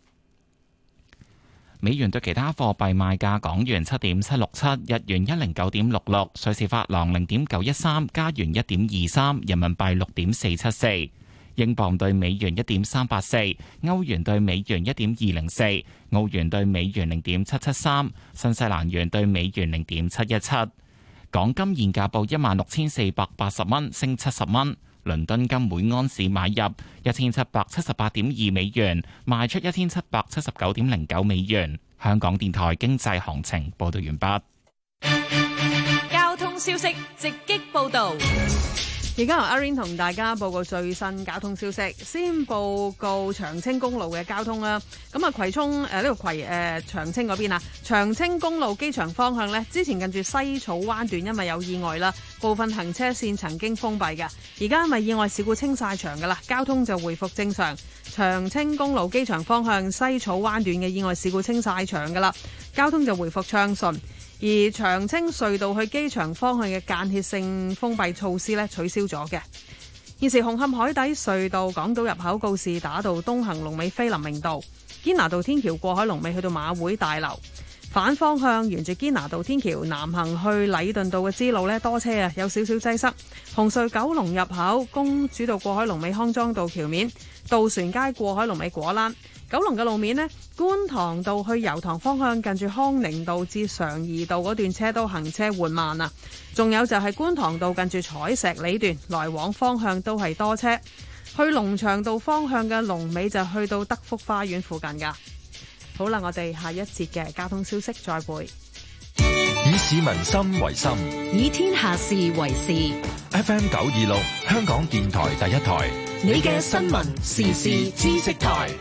美元對其他貨幣賣價：港元7.767，日元109.66，瑞士法郎0.913，加元1.23，人民幣6.474。英鎊對美元1.384，歐元對美元1.204，澳元對美元0.773，新西蘭元對美元0.717。港金現價報16,480蚊，升70蚊。倫敦金每安士買入1778.2美元，賣出1779.09美元。香港電台經濟行情報道完畢。交通消息直擊報道。而家由阿 Rain 同大家報告最新交通消息。先報告長青公路嘅交通啦。咁啊，葵涌呢個長青嗰邊啊，長青公路機場方向呢，之前近住西草灣段因為有意外啦，部分行車線曾經封閉嘅。而家因為意外事故清晒場噶啦，交通就回復正常。長青公路機場方向西草灣段嘅意外事故清晒場噶啦，交通就回復暢順。而長青隧道去機場方向嘅間歇性封閉措施咧取消咗嘅。現時紅磡海底隧道港島入口告士打道東行龍尾菲林明道，堅拿道天橋過海龍尾去到馬會大樓。反方向沿住堅拿道天橋南行去禮頓道嘅支路咧多車啊，有少少擠塞。紅隧九龍入口公主道過海龍尾康莊道橋面，渡船街過海龍尾果欄。九龍嘅路面呢，觀塘道去油塘方向近住康寧道至常怡道嗰段車都行車緩慢啊。仲有就係觀塘道近住彩石里段來往方向都係多車。去龍翔道方向嘅龍尾就去到德福花園附近噶。好啦，我哋下一節嘅交通消息再會。 以市民心為心， 以天下事為事。 FM 926，香港電台第一台， 你嘅新聞時事知識台。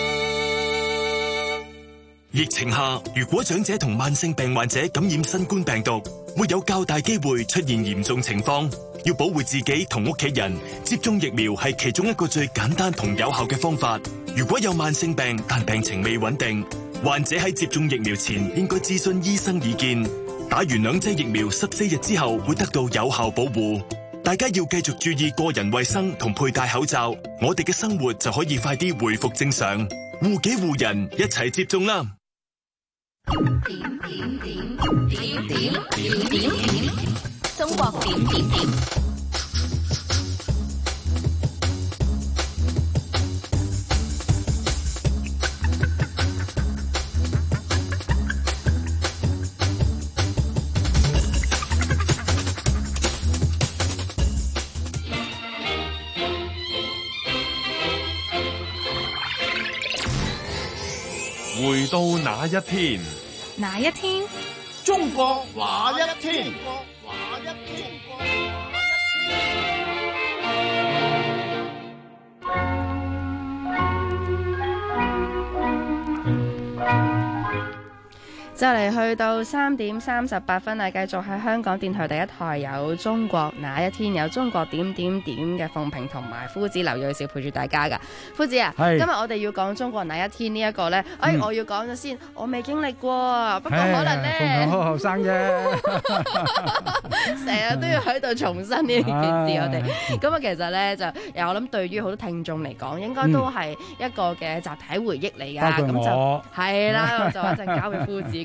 疫情下，如果長者同慢性病患者感染新冠病毒，會有較大機會出現嚴重情況。要保護自己同屋企人，接種疫苗係其中一個最簡單同有效嘅方法。如果有慢性病但病情未穩定，患者喺接種疫苗前應該諮詢醫生意見。打完2劑疫苗14日之後會得到有效保護。大家要繼續注意個人衛生同佩戴口罩，我哋嘅生活就可以快啲恢復正常。護己護人，一齊接種啦！ 中國點點點。 回到那一天， 哪一天？ 中國那一天？ 就嚟去到3點38分啦，繼續喺香港電台第一台有中國那一天，有中國點點點嘅鳳萍同埋夫子劉銳紹陪住大家噶。夫子啊，今日我哋要講中國那一天呢一個呢，我要講咗先，我未經歷過，不過可能呢， 鳳萍好後生啫， 成日都要喺度重申呢件事。我哋咁啊，其實呢，就我諗對於好多聽眾嚟講，應該都係一個嘅集體回憶嚟噶。咁就係啦，我就一陣交俾夫子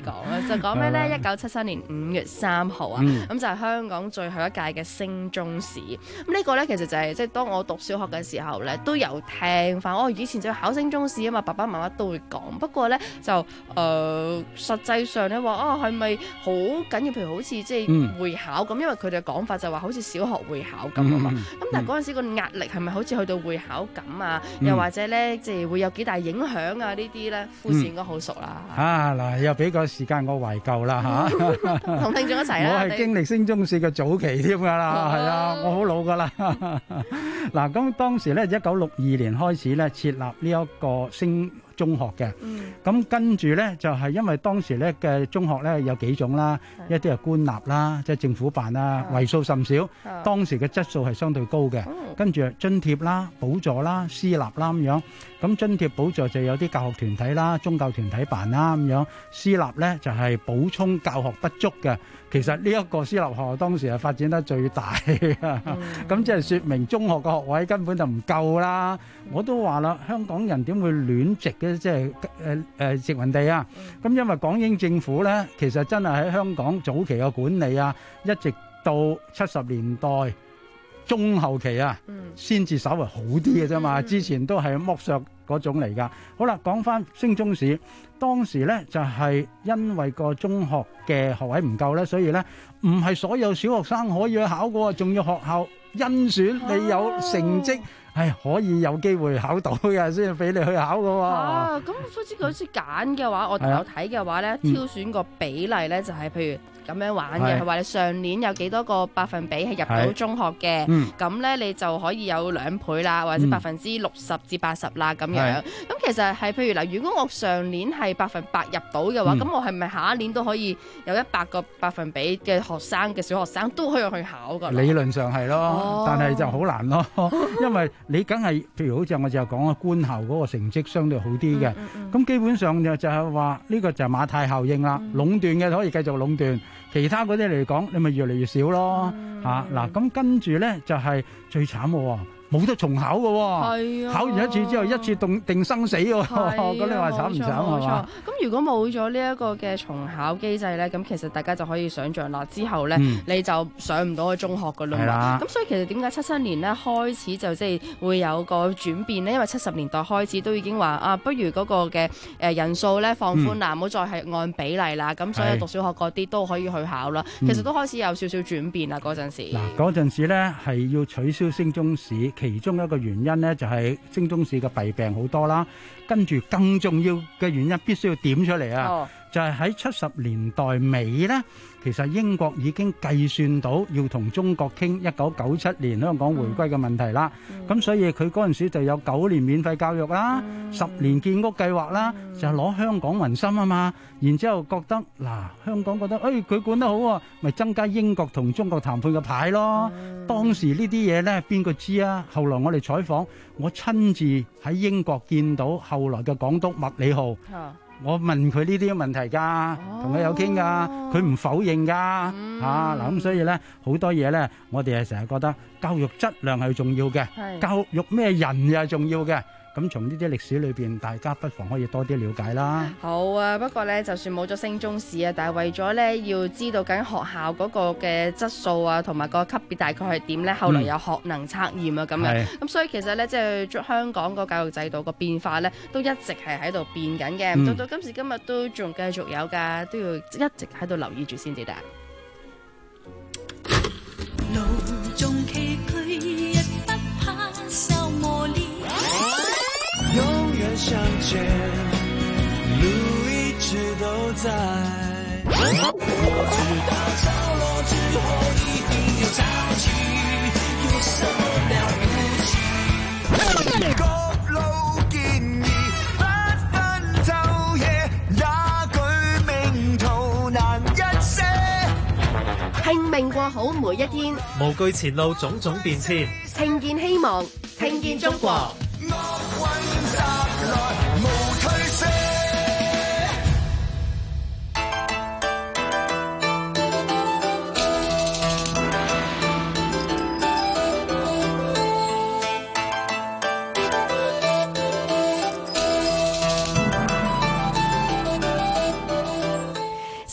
講啦，就講咩咧？1977年5月3號啊，咁就係香港最後一屆嘅升中試。咁呢個咧其實就係即係當我讀小學嘅時候咧，都有聽翻。以前就考升中試啊嘛，爸爸媽媽都會講。不過咧就實際上咧話係咪好緊要？譬如好似即係會考咁，因為佢哋嘅講法就話好似小學會考咁啊嘛。咁但係嗰陣時個壓力係咪好似去到會考咁啊？又或者咧即係會有幾大影響啊？呢啲咧，富士應該好熟啦。 嗱，又俾個時間我懷舊啦嚇， 同聽眾一齊啦。 我係經歷升中試嘅早期添㗎啦，係啊，我好老㗎啦。嗱，咁當時咧1962年開始咧設立呢一個升中學嘅，咁跟住咧就係因為當時咧嘅中學咧有幾種啦，一啲係官立啦，即係政府辦啦，為數甚少，當時嘅質素係相對高嘅。跟住津貼啦、補助啦、私立啦咁樣，咁津貼補助就有啲教學團體啦、宗教團體辦啦咁樣，私立咧就係補充教學不足嘅。其實呢一個私立學校當時係發展得最大嘅，咁即係説明中學嘅學位根本就唔夠啦。我都話啦，香港人點會亂植嘅？即係殖民地啊！咁因為港英政府咧，其實真係喺香港早期嘅管理啊，一直到70年代中後期啊，先至稍為好啲嘅啫嘛。之前都係剝削嗰種嚟㗎。好啦，講翻升中試，當時咧就係因為個中學嘅學位唔夠咧，所以咧唔係所有小學生可以去考嘅，仲要學校甄選你有成績。係可以有機會考到嘅，先俾你去考嘅喎。 咁好似揀嘅話，我有睇嘅話咧，挑選個比例咧就係譬如咁樣玩嘅，佢話你上年有幾多個百分比係入到中學嘅，咁咧你就可以有2倍啦，或者60%至80%啦咁樣。咁其實係譬如嗱，如果我上年係100%入到嘅話，咁我係咪下一年都可以有100個百分比嘅學生嘅小學生都可以去考㗎？ 理論上係咯，但係就好難咯，因為你梗係譬如好似我就講啊，官校嗰個成績相對好啲嘅，咁基本上就係話呢個就係馬太效應啦，壟斷嘅可以繼續壟斷。其他嗰啲嚟講，你咪越嚟越少咯嚇嗱。咁跟住咧就係最慘喎，冇得重考嘅喎，考完一次之後一次定生死喎，咁你話慘唔慘係嘛？ 咁如果冇咗呢一個嘅重考機制咧，咁其實大家就可以想像啦，之後咧你就上唔到去中學㗎啦嘛。咁所以其實點解77年咧開始就即係會有個轉變咧？因為70年代開始都已經話啊，不如嗰個嘅人數咧放寬啦，唔好再係按比例啦。咁所以讀小學嗰啲都可以去考啦。其實都開始有少少轉變啦嗰陣時。 嗱，嗰陣時咧係要取消升中試。其中一個原因呢，就係升中試嘅弊病好多啦，跟住更重要嘅原因必須要點出嚟啊！就係喺70年代尾呢，其實英國已經計算到要同中國傾1997年香港回歸嘅問題啦。咁所以佢嗰陣時就有9年免費教育啦，10年建屋計劃啦，就係攞香港民心啊嘛。然之後覺得香港覺得佢管得好喎，咪增加英國同中國談判嘅牌咯。當時呢啲嘢呢，邊個知啊？後來我哋採訪，我親自喺英國見到後來嘅港督麥理浩。我問佢呢啲問題㗎，同佢有傾㗎，佢唔否認㗎嗱，咁所以咧好多嘢咧，我哋係成日覺得教育質量係重要嘅，教育咩人又係重要嘅。咁從呢啲歷史裏邊，大家不妨可以多啲了解啦。 好啊，不過咧，就算冇咗升中試啊，但係為咗咧要知道緊學校嗰個嘅質素啊，同埋個級別大概係點咧，後來有學能測驗啊咁樣。咁所以其實咧，即係香港個教育制度個變化咧，都一直係喺度變緊嘅。到今時今日都仲繼續有㗎，都要一直喺度留意住先至得。路中崎嶇，亦不怕受磨練。永遠相見，路一直都在。我知道潮落之後一定有潮起，有什麼了不起？各路建議，不分晝夜，哪句名途難一些。拼命過好每一天， 無懼前路種種變遷， 聽見希望，聽見中國。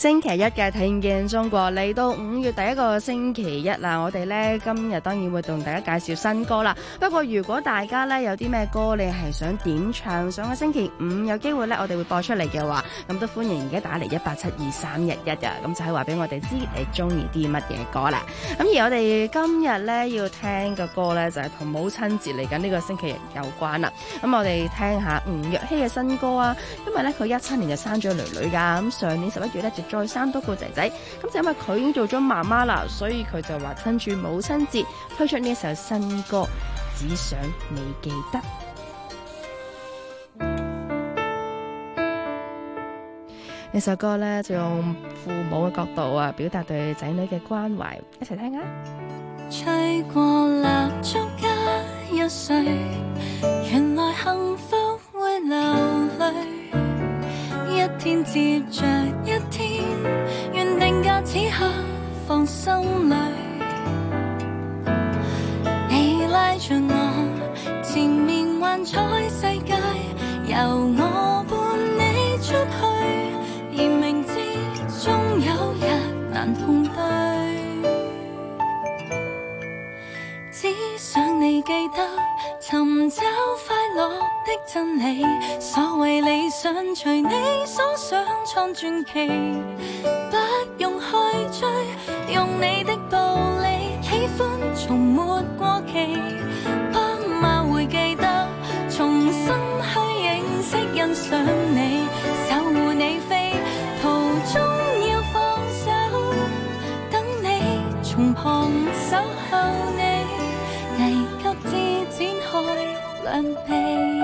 星期一嘅聽見中國嚟到5月第一個星期一啦，我哋呢今日當然會同大家介紹新歌啦。不過如果大家呢有啲咩歌你係想點唱，上個星期5有機會呢我哋會播出嚟嘅話，咁都歡迎而家打嚟1872311啊，咁就係話俾我哋知你中意啲乜嘢歌啦。咁而我哋今日呢要聽嘅歌呢，就係同母親節嚟緊呢個星期日有關啦。咁我哋聽下吳若希嘅新歌啊，因為呢佢17年就生咗女女噶，咁上年11月呢就再生多個仔仔，咁就因為佢已經做咗媽媽啦，所以佢就話趁住母親節推出呢一首新歌，只想你記得。呢首歌呢，就用父母嘅角度啊，表達對仔女嘅關懷，一齊聽下。 吹過蠟燭加一歲，原來幸福會流淚，一天接着一天，原定假此刻放心裏，你拉着我，前面幻彩世界，由我伴你出去，而明知終有日難碰對，只想你記得尋找快樂的真理，所謂理想隨你所想創傳奇，不用去追，用你的道理，喜歡從沒過期，不馬會記得重新去認識欣賞你，守護你飛，途中要放手，等你從旁守候你，危急至展開兩臂。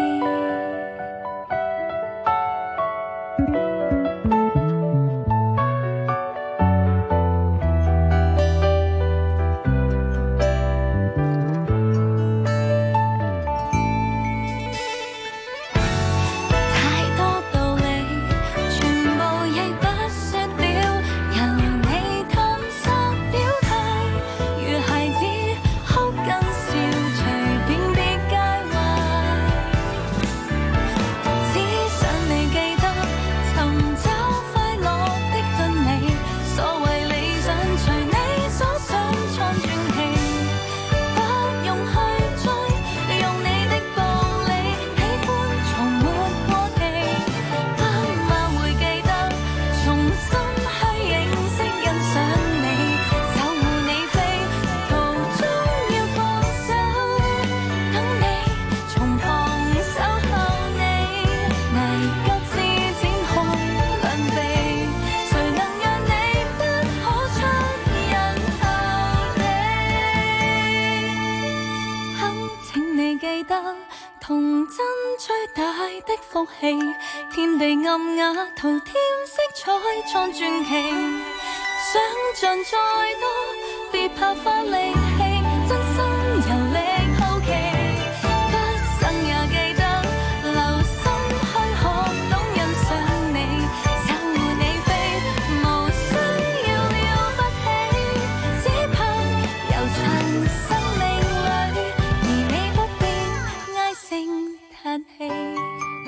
天地暗雅，塗添色彩創傳奇，想像再多，別怕花力氣，真心遊歷好奇，不生也記得留心去學懂欣賞你，守護你飛，無需要了不起，只怕悠長生命裏，而你不必唉聲嘆氣。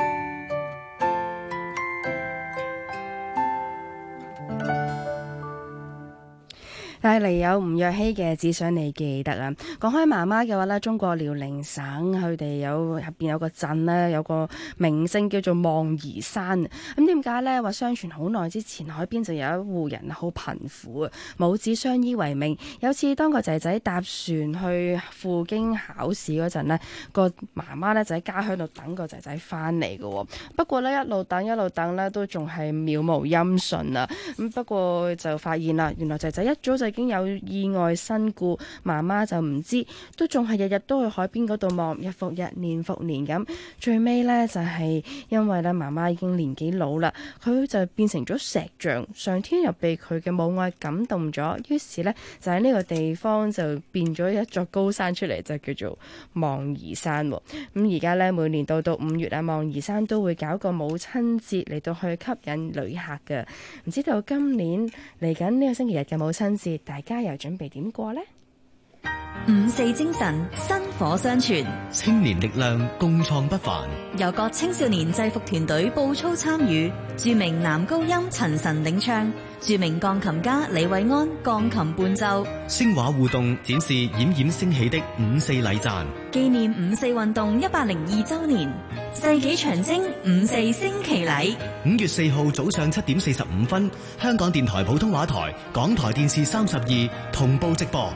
帶嚟有吳若希嘅《只想你記得》啊！講開媽媽嘅話咧，中國遼寧省佢哋入邊有個鎮咧，有個名勝叫做望兒山。咁點解咧？話相傳好耐之前，海邊就有一戶人好貧苦啊，母子相依為命。有次當個仔仔搭船去赴京考試嗰陣咧，個媽媽咧就喺家鄉度等個仔仔翻嚟嘅。不過咧一路等咧，都仲係渺無音訊啊！咁不過就發現啦，原來仔仔一早就已經有意外身故，媽媽就唔知，都仲係日日都去海邊嗰度望，日復日，年復年咁。最尾呢，就係因為咧媽媽已經年紀老啦，佢就變成咗石像，上天又被佢嘅母愛感動咗，於是呢，就喺呢個地方就變咗一座高山出嚟，就叫做望兒山。咁而家呢，每年到5月啊，望兒山都會搞個母親節嚟到去吸引旅客嘅。唔知道今年嚟緊呢個星期日嘅母親節，大家又準備點過呢？ 5.4精神薪火相傳， 青年力量共創不凡。 由各青少年制服團隊步操參與，著名男高音陳晨領唱，著名鋼琴家李偉安鋼琴伴奏， 聲畫互動展示冉冉升起的5.4禮讚， 紀念5.4運動102週年，世紀長青5.4升旗禮。 5月4號早上7點45分，香港電台普通話台、港台電視32同步直播。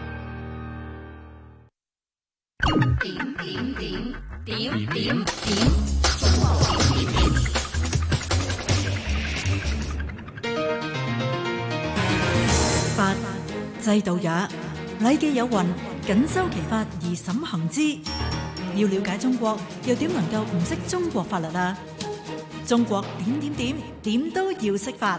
法制度也，禮記有云：謹修其法而審行之。要了解中國，又點能夠唔識中國法律啊？中國點都要識法。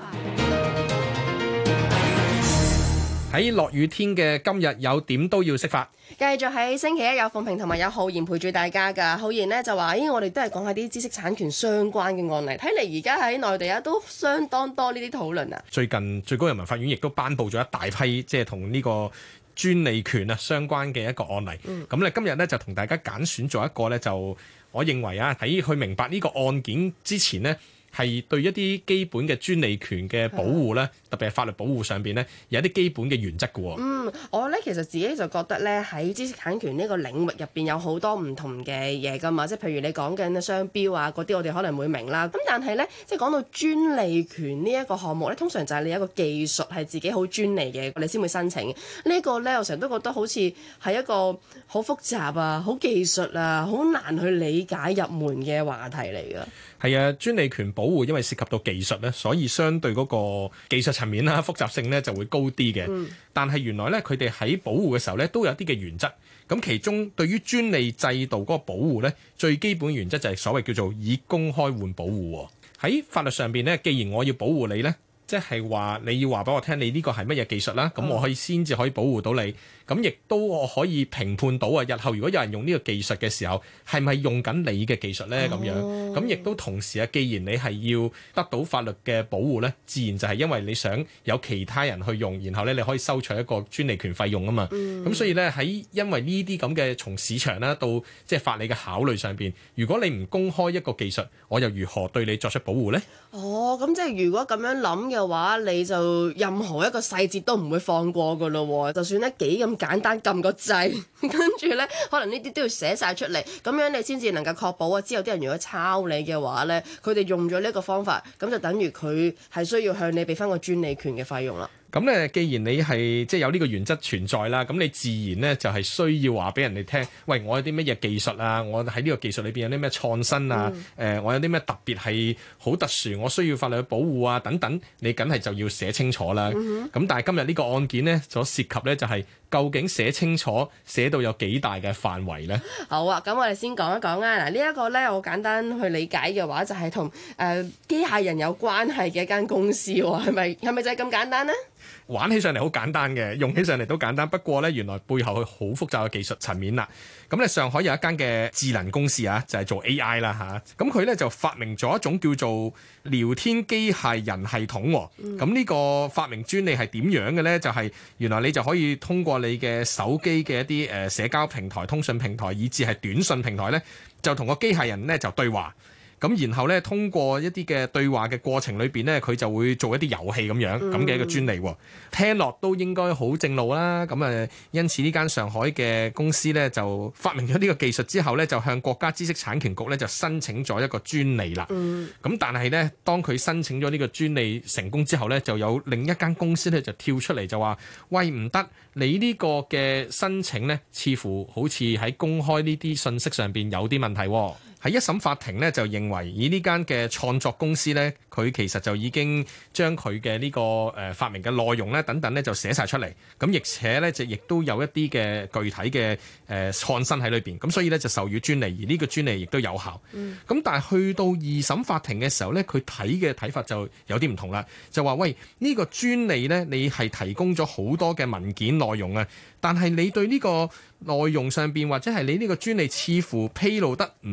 喺落雨天嘅今日，有點都要識法。 繼續喺星期一有鳳萍同埋有浩然陪住大家㗎。浩然呢就話：我哋都係講下啲知識產權相關嘅案例。睇嚟而家喺內地都相當多呢啲討論啊。 最近最高人民法院亦都頒布咗一大批即係同呢個專利權相關嘅一個案例。咁咧今日呢，就同大家揀選咗一個呢，就我認為喺去明白呢個案件之前呢，係對一啲基本嘅專利權嘅保護咧，特別係法律保護上邊咧，有一啲基本嘅原則嘅喎。 我咧其實自己就覺得咧，喺知識產權呢個領域入邊有好多唔同嘅嘢噶嘛，即係譬如你講緊商標啊嗰啲，我哋可能會明啦。咁但係咧，即係講到專利權呢一個項目咧，通常就係你一個技術係自己好專利嘅，你先會申請。呢個咧，我成日都覺得好似係一個好複雜啊、好技術啊、好難去理解入門嘅話題嚟㗎。 係啊，專利權保護因為涉及到技術咧，所以相對嗰個技術層面啦、複雜性咧就會高啲嘅。但係原來咧，佢哋喺保護嘅時候咧，都有啲嘅原則。咁其中對於專利制度嗰個保護咧，最基本原則就係所謂叫做以公開換保護。喺法律上邊咧，既然我要保護你咧，即係話你要話俾我聽，你呢個係乜嘢技術啦，咁我可以先至可以保護到你。咁亦都我可以評判到啊，日後如果有人用呢個技術嘅時候，係咪用緊你嘅技術呢？咁樣咁亦都同時啊，既然你係要得到法律嘅保護呢，自然就係因為你想有其他人去用，然後咧你可以收取一個專利權費用啊嘛。咁所以呢，喺因為呢啲咁嘅從市場啦到即係法理嘅考慮上邊，如果你唔公開一個技術，我又如何對你作出保護呢？ 咁即係如果咁樣諗嘅話，你就任何一個細節都唔會放過噶咯。就算咧幾咁簡單撳個掣，跟住咧可能呢啲都要寫晒出嚟，咁樣你先至能夠確保啊。之後啲人如果抄你嘅話咧，佢哋用咗呢個方法，咁就等於佢係需要向你俾翻個專利權嘅費用啦。 咁咧，既然你係即係有呢個原則存在啦，咁你自然咧就係需要話俾人哋聽，喂，我有啲乜嘢技術啊？我喺呢個技術裏邊有啲咩創新啊？我有啲咩特別係好特殊，我需要法律去保護啊等等，你梗係就要寫清楚啦。咁但係今日呢個案件呢，所涉及咧就係究竟寫清楚寫到有幾大嘅範圍呢？ 好啊，咁我哋先講一講啊。嗱，呢一個咧，我簡單去理解嘅話，就係同機械人有關係嘅一間公司喎，係咪就係咁簡單呢？ 玩起上嚟好簡單嘅，用起上嚟都簡單。不過呢，原來背後佢好複雜嘅技術層面啦。咁咧，上海有一間嘅智能公司啊，就係做 AI 啦嚇。咁佢咧就發明咗一種叫做聊天機械人系統。咁呢個發明專利係點樣嘅呢？就係原來你就可以通過你嘅手機嘅一啲社交平台、通訊平台，以至係短信平台呢，就同個機械人呢就對話。咁然後咧，通過一啲嘅對話嘅過程裏邊咧，佢就會做一啲遊戲咁樣咁嘅一個專利。聽落都應該好正路啦。咁因此呢間上海嘅公司咧就發明咗呢個技術之後咧，就向國家知識產權局咧就申請咗一個專利啦。咁但係咧，當佢申請咗呢個專利成功之後咧，就有另一間公司咧就跳出嚟就話：喂，唔得，你呢個嘅申請咧，似乎好似喺公開呢啲信息上邊有啲問題。喺一審法庭呢，就認為以呢間嘅創作公司呢，佢其實就已經將佢嘅呢個發明嘅內容呢等等呢就寫晒出嚟，咁而且呢，就亦都有一啲嘅具體嘅創新喺裏邊，咁所以呢，就授予專利，而呢個專利亦都有效。咁但係去到二審法庭嘅時候呢，佢睇法就有啲唔同啦，就話喂，呢個專利呢，你係提供咗好多嘅文件內容啊，但係你對呢個內容上邊或者係你呢個專利似乎披露得唔夠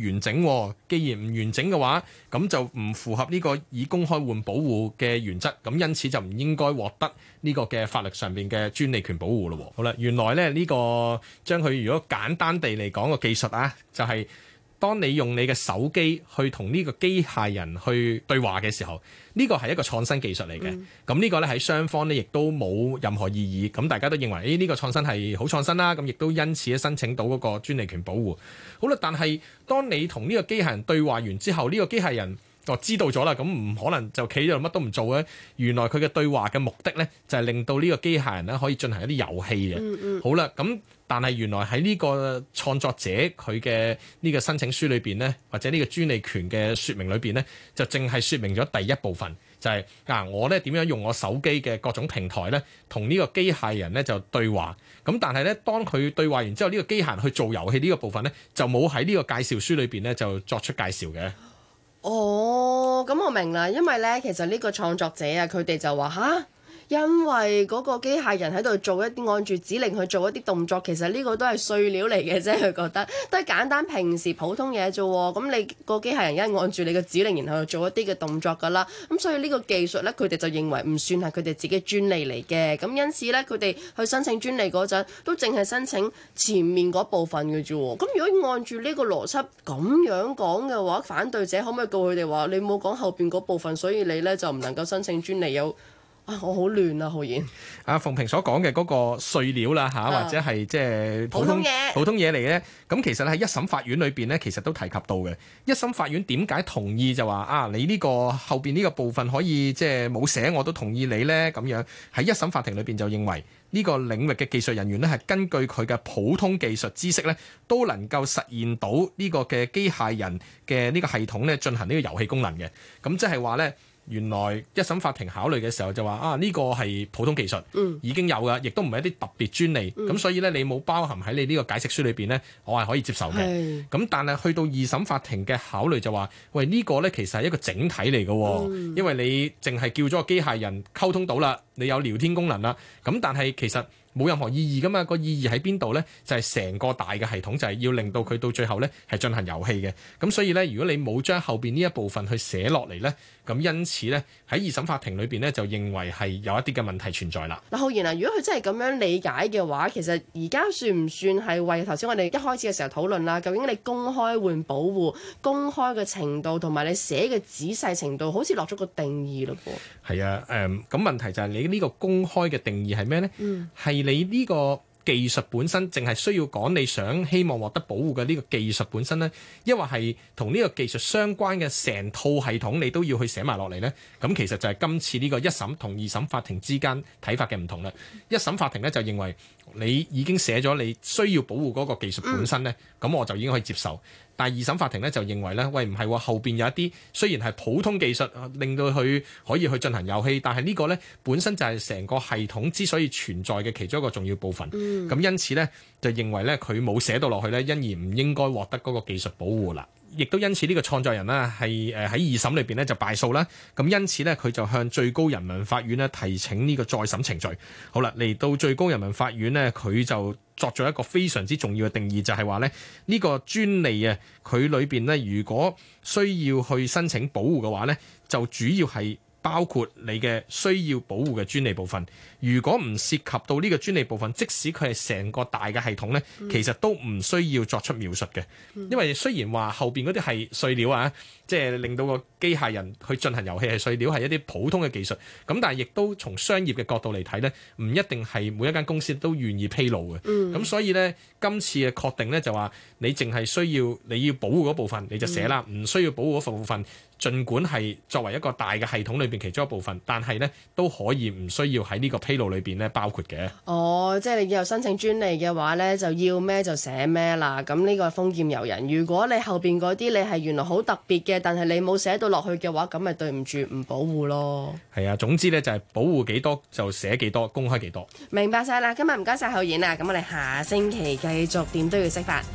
完整喎。既然唔完整嘅話，咁就唔符合呢個以公開換保護嘅原則，咁因此就唔應該獲得呢個嘅法律上面嘅專利權保護咯。好啦，原來咧呢個將佢如果簡單地嚟講個技術啊，就係當你用你嘅手機去同呢個機械人去對話嘅時候，呢個係一個創新技術嚟嘅。咁呢個咧喺雙方呢亦都冇任何異議，咁大家都認為呢個創新係好創新啦，咁亦都因此咧申請到嗰個專利權保護。好啦，但係當你同呢個機械人對話完之後，呢個機械人知道咗啦，咁唔可能就企喺度乜都唔做嘅。原來佢嘅對話嘅目的呢，就係令到呢個機械人咧可以進行一啲遊戲嘅。好啦，咁但係原來喺呢個創作者佢嘅呢個申請書裏邊呢，或者呢個專利權嘅説明裏邊呢，就淨係説明咗第一部分，就係我呢點樣用我手機嘅各種平台呢，同呢個機械人呢就對話。咁但係呢，當佢對話完之後，呢個機械人去做遊戲呢個部分呢，就冇喺呢個介紹書裏邊呢就作出介紹嘅。 哦，咁我明啦，因為咧，其實呢個創作者啊，佢哋就話吓，因為嗰個機械人喺度做一啲按住指令去做一啲動作，其實呢個都係碎料嚟嘅啫，佢覺得都係簡單平時普通嘢啫喎。咁你個機械人一係按住你嘅指令，然後做一啲嘅動作㗎啦。咁所以呢個技術咧，佢哋就認為唔算係佢哋自己專利嚟嘅。咁因此咧，佢哋去申請專利嗰陣，都淨係申請前面嗰部分嘅啫喎。咁如果按住呢個邏輯咁樣講嘅話，反對者可唔可以告佢哋話你冇講後邊嗰部分，所以你咧就唔能夠申請專利？我好亂啊，浩然。 阿鳳萍所講嘅嗰個碎料啦嚇，或者係即係普通嘢嚟嘅。咁其實喺一審法院裏邊呢，其實都提及到嘅。一審法院點解同意就話你呢個後邊呢個部分可以即係冇寫，我都同意你呢？咁樣喺一審法庭裏邊就認為呢個領域嘅技術人員呢，係根據佢嘅普通技術知識呢，都能夠實現到呢個嘅機械人嘅呢個系統呢進行呢個遊戲功能嘅。咁即係話呢。原來一審法庭考慮嘅時候就話呢個係普通技術，已經有㗎，亦都唔係一啲特別專利，咁所以呢，你冇包含喺你呢個解釋書裏邊呢，我係可以接受嘅。咁但係去到二審法庭嘅考慮就話，喂，呢個呢其實係一個整體嚟嘅，因為你淨係叫咗個機械人溝通到啦，你有聊天功能啦，咁但係其實冇任何意義噶嘛，個意義喺邊度呢？就係成個大嘅系統就係要令到佢到最後呢係進行遊戲嘅。咁所以呢，如果你冇將後邊呢一部分去寫落嚟呢，咁因此呢，喺二審法庭裏邊呢，就認為係有一啲嘅問題存在啦。 嗱，浩然啊，如果佢真係咁樣理解嘅話，其實而家算唔算係為頭先我哋一開始嘅時候討論啦？究竟你公開換保護、公開嘅程度同埋你寫嘅仔細程度，好似落咗個定義咯噃。 係啊，咁問題就係你呢個公開嘅定義係咩呢？係你呢個技術本身淨係需要講你希望獲得保護嘅呢個技術本身呢，抑或係同呢個技術相關嘅成套系統你都要去寫埋落嚟呢？咁其實就係今次呢個一審同二審法庭之間睇法嘅唔同啦。一審法庭呢就認為你已經寫咗你需要保護嗰個技術本身呢，咁我就已經可以接受。但係二審法庭咧就認為咧，喂，唔係喎，後邊有一啲雖然係普通技術，令到佢可以去進行遊戲，但係呢個咧本身就係成個系統之所以存在嘅其中一個重要部分。咁因此咧就認為咧佢冇寫到落去咧，因而唔應該獲得嗰個技術保護啦。亦都因此呢個創作人呢係喺二審裏邊呢就敗訴啦。咁因此呢，佢就向最高人民法院呢提請呢個再審程序。好啦，嚟到最高人民法院呢，佢就作咗一個非常之重要嘅定義，就係話呢，呢個專利啊，佢裏邊呢，如果需要去申請保護嘅話呢，就主要係包括你嘅需要保護嘅專利部分。如果唔涉及到呢個專利部分，即使佢係成個大嘅系統呢，其實都唔需要作出描述嘅。因為雖然話後邊嗰啲係碎料啊，即係令到個機械人去進行遊戲係碎料，係一啲普通嘅技術。咁但係亦都從商業嘅角度嚟睇呢，唔一定係每一間公司都願意披露嘅。咁所以呢，今次嘅確定呢，就話你淨係需要你要保護嗰部分你就寫啦，唔需要保護嗰部分。儘管係作為一個大嘅系統裏邊其中一部分，但係呢都可以唔需要喺呢個披露裏邊呢包括嘅。 哦，即係你以後申請專利嘅話呢，就要咩就寫咩啦。咁呢個係豐儉由人。如果你後邊嗰啲你係原來好特別嘅，但係你冇寫到落去嘅話，咁咪對唔住唔保護咯。係啊，總之呢就係保護幾多就寫幾多，公開幾多。 明白晒啦，今日唔該晒浩然啊。咁我哋下星期繼續點都要識法。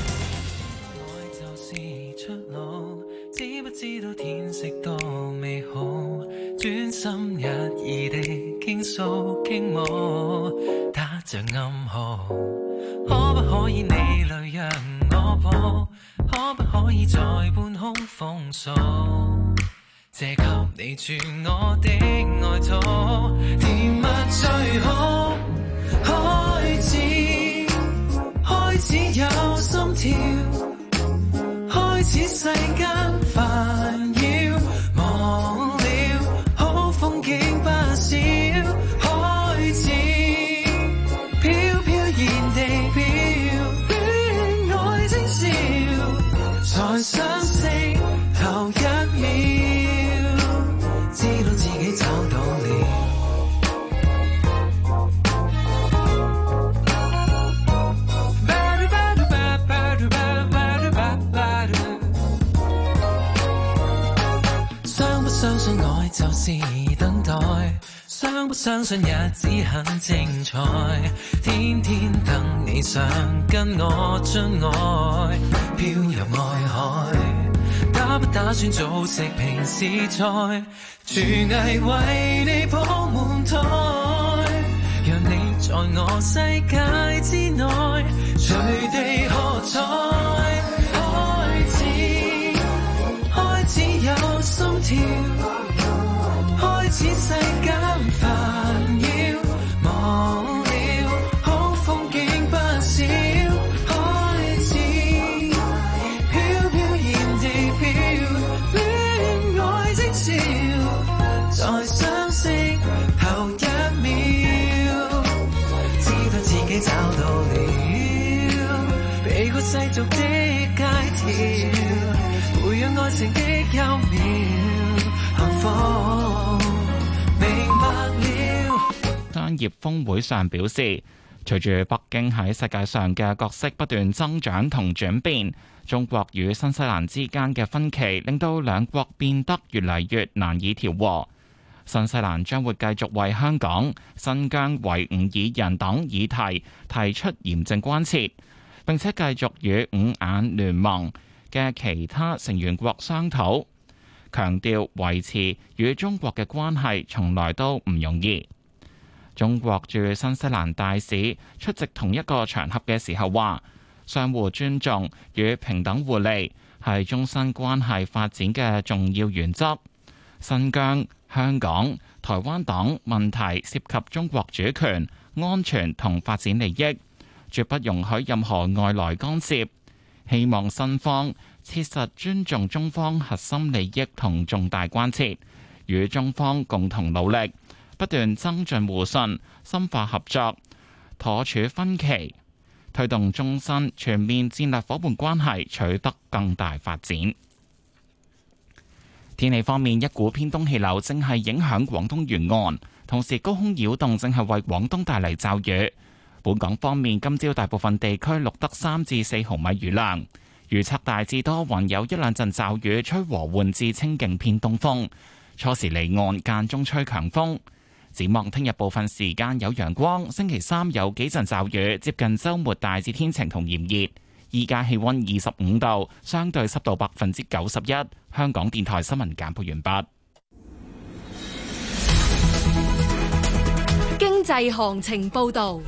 知不知道天色多美好，專心一意地傾訴傾慕，打着暗號， 可不可以你淚讓我抱？可不可以在半空風騷？借給你住我的外套，甜蜜最好。開始有心跳，開始世間煩擾，忘了好風景不少，開始飄飄然地飄，戀愛徵兆，才相識頭一秒，知道自己找到了。相信愛就是等待，相不相信日子很精彩，天天等你想跟我進愛，飄入愛海，打不打算做食平時菜，廚藝為你鋪滿台，讓你在我世界之內隨地喝彩，開始有心跳，開始世間煩擾，忘了好風景不少，開始飄飄然地飄，戀愛徵兆，在相識後一秒，知道自己找到了，避過世俗的街條，培養愛情的幽妙幸福，明白了。 商業峰會上表示，隨住北京喺世界上嘅角色不斷增長同轉變，中國與新西蘭之間嘅分歧令到兩國變得越嚟越難以調和。新西蘭將會繼續為香港、新疆維吾爾人等議題提出嚴正關切，並且繼續與五眼聯盟嘅其他成員國商討，強調維持與中國嘅關係從來都唔容易。中國駐新西蘭大使出席同一個場合嘅時候話，相互尊重與平等互利係中新關係發展嘅重要原則。新疆、香港、台灣等問題涉及中國主權、安全同發展利益，絕不容許任何外來干涉。希望新方切實尊重中方核心利益同重大關切，與中方共同努力，不斷增進互信，深化合作，妥處分歧，推動中新全面戰略夥伴關係取得更大發展。天氣方面，一股偏東氣流正係影響廣東沿岸，同時高空擾動正係為廣東帶嚟驟雨。本港方面，今朝大部分地區錄得3至4毫米雨量，預測大致多雲，有一兩陣驟雨，吹和緩至清勁偏東風，初時離岸，間中吹強風。展望聽日部分時間有陽光，星期三有幾陣驟雨，接近週末大致天晴同炎熱。依家氣溫25度，相對濕度91%。香港電台新聞簡報完畢。 經濟行情報導。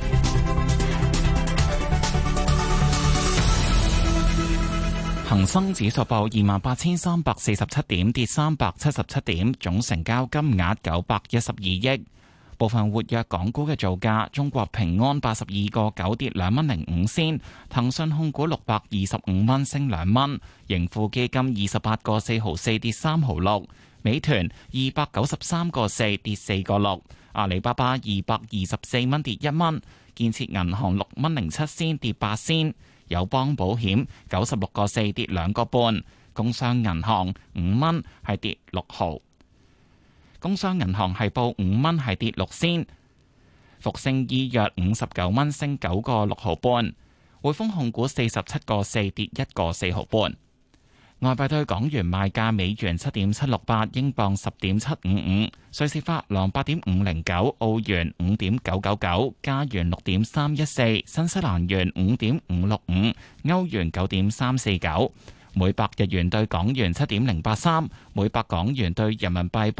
恒生指數報28,347點，跌377點，總成交金額912億。部分活躍港股嘅造價：中國平安82個9跌2蚊05仙，騰訊控股625蚊升2蚊，盈富基金28個4毫4跌3毫6，美團293個4跌4個6，阿里巴巴224蚊跌1蚊，建設銀行6蚊07仙跌8仙。友邦保險96個4跌2個半，工商銀行5蚊係跌6毫，工商銀行係報5蚊係跌6仙，復星醫藥59蚊升9個6毫半，匯豐控股47個4跌1個4毫半。外幣對港元賣價：美元7.768，英鎊10.755，瑞士法郎8.509，澳元5.999，加元6.314，新西蘭元5.565，歐元9.349，每百日元對港元7.083，每百港元對人民幣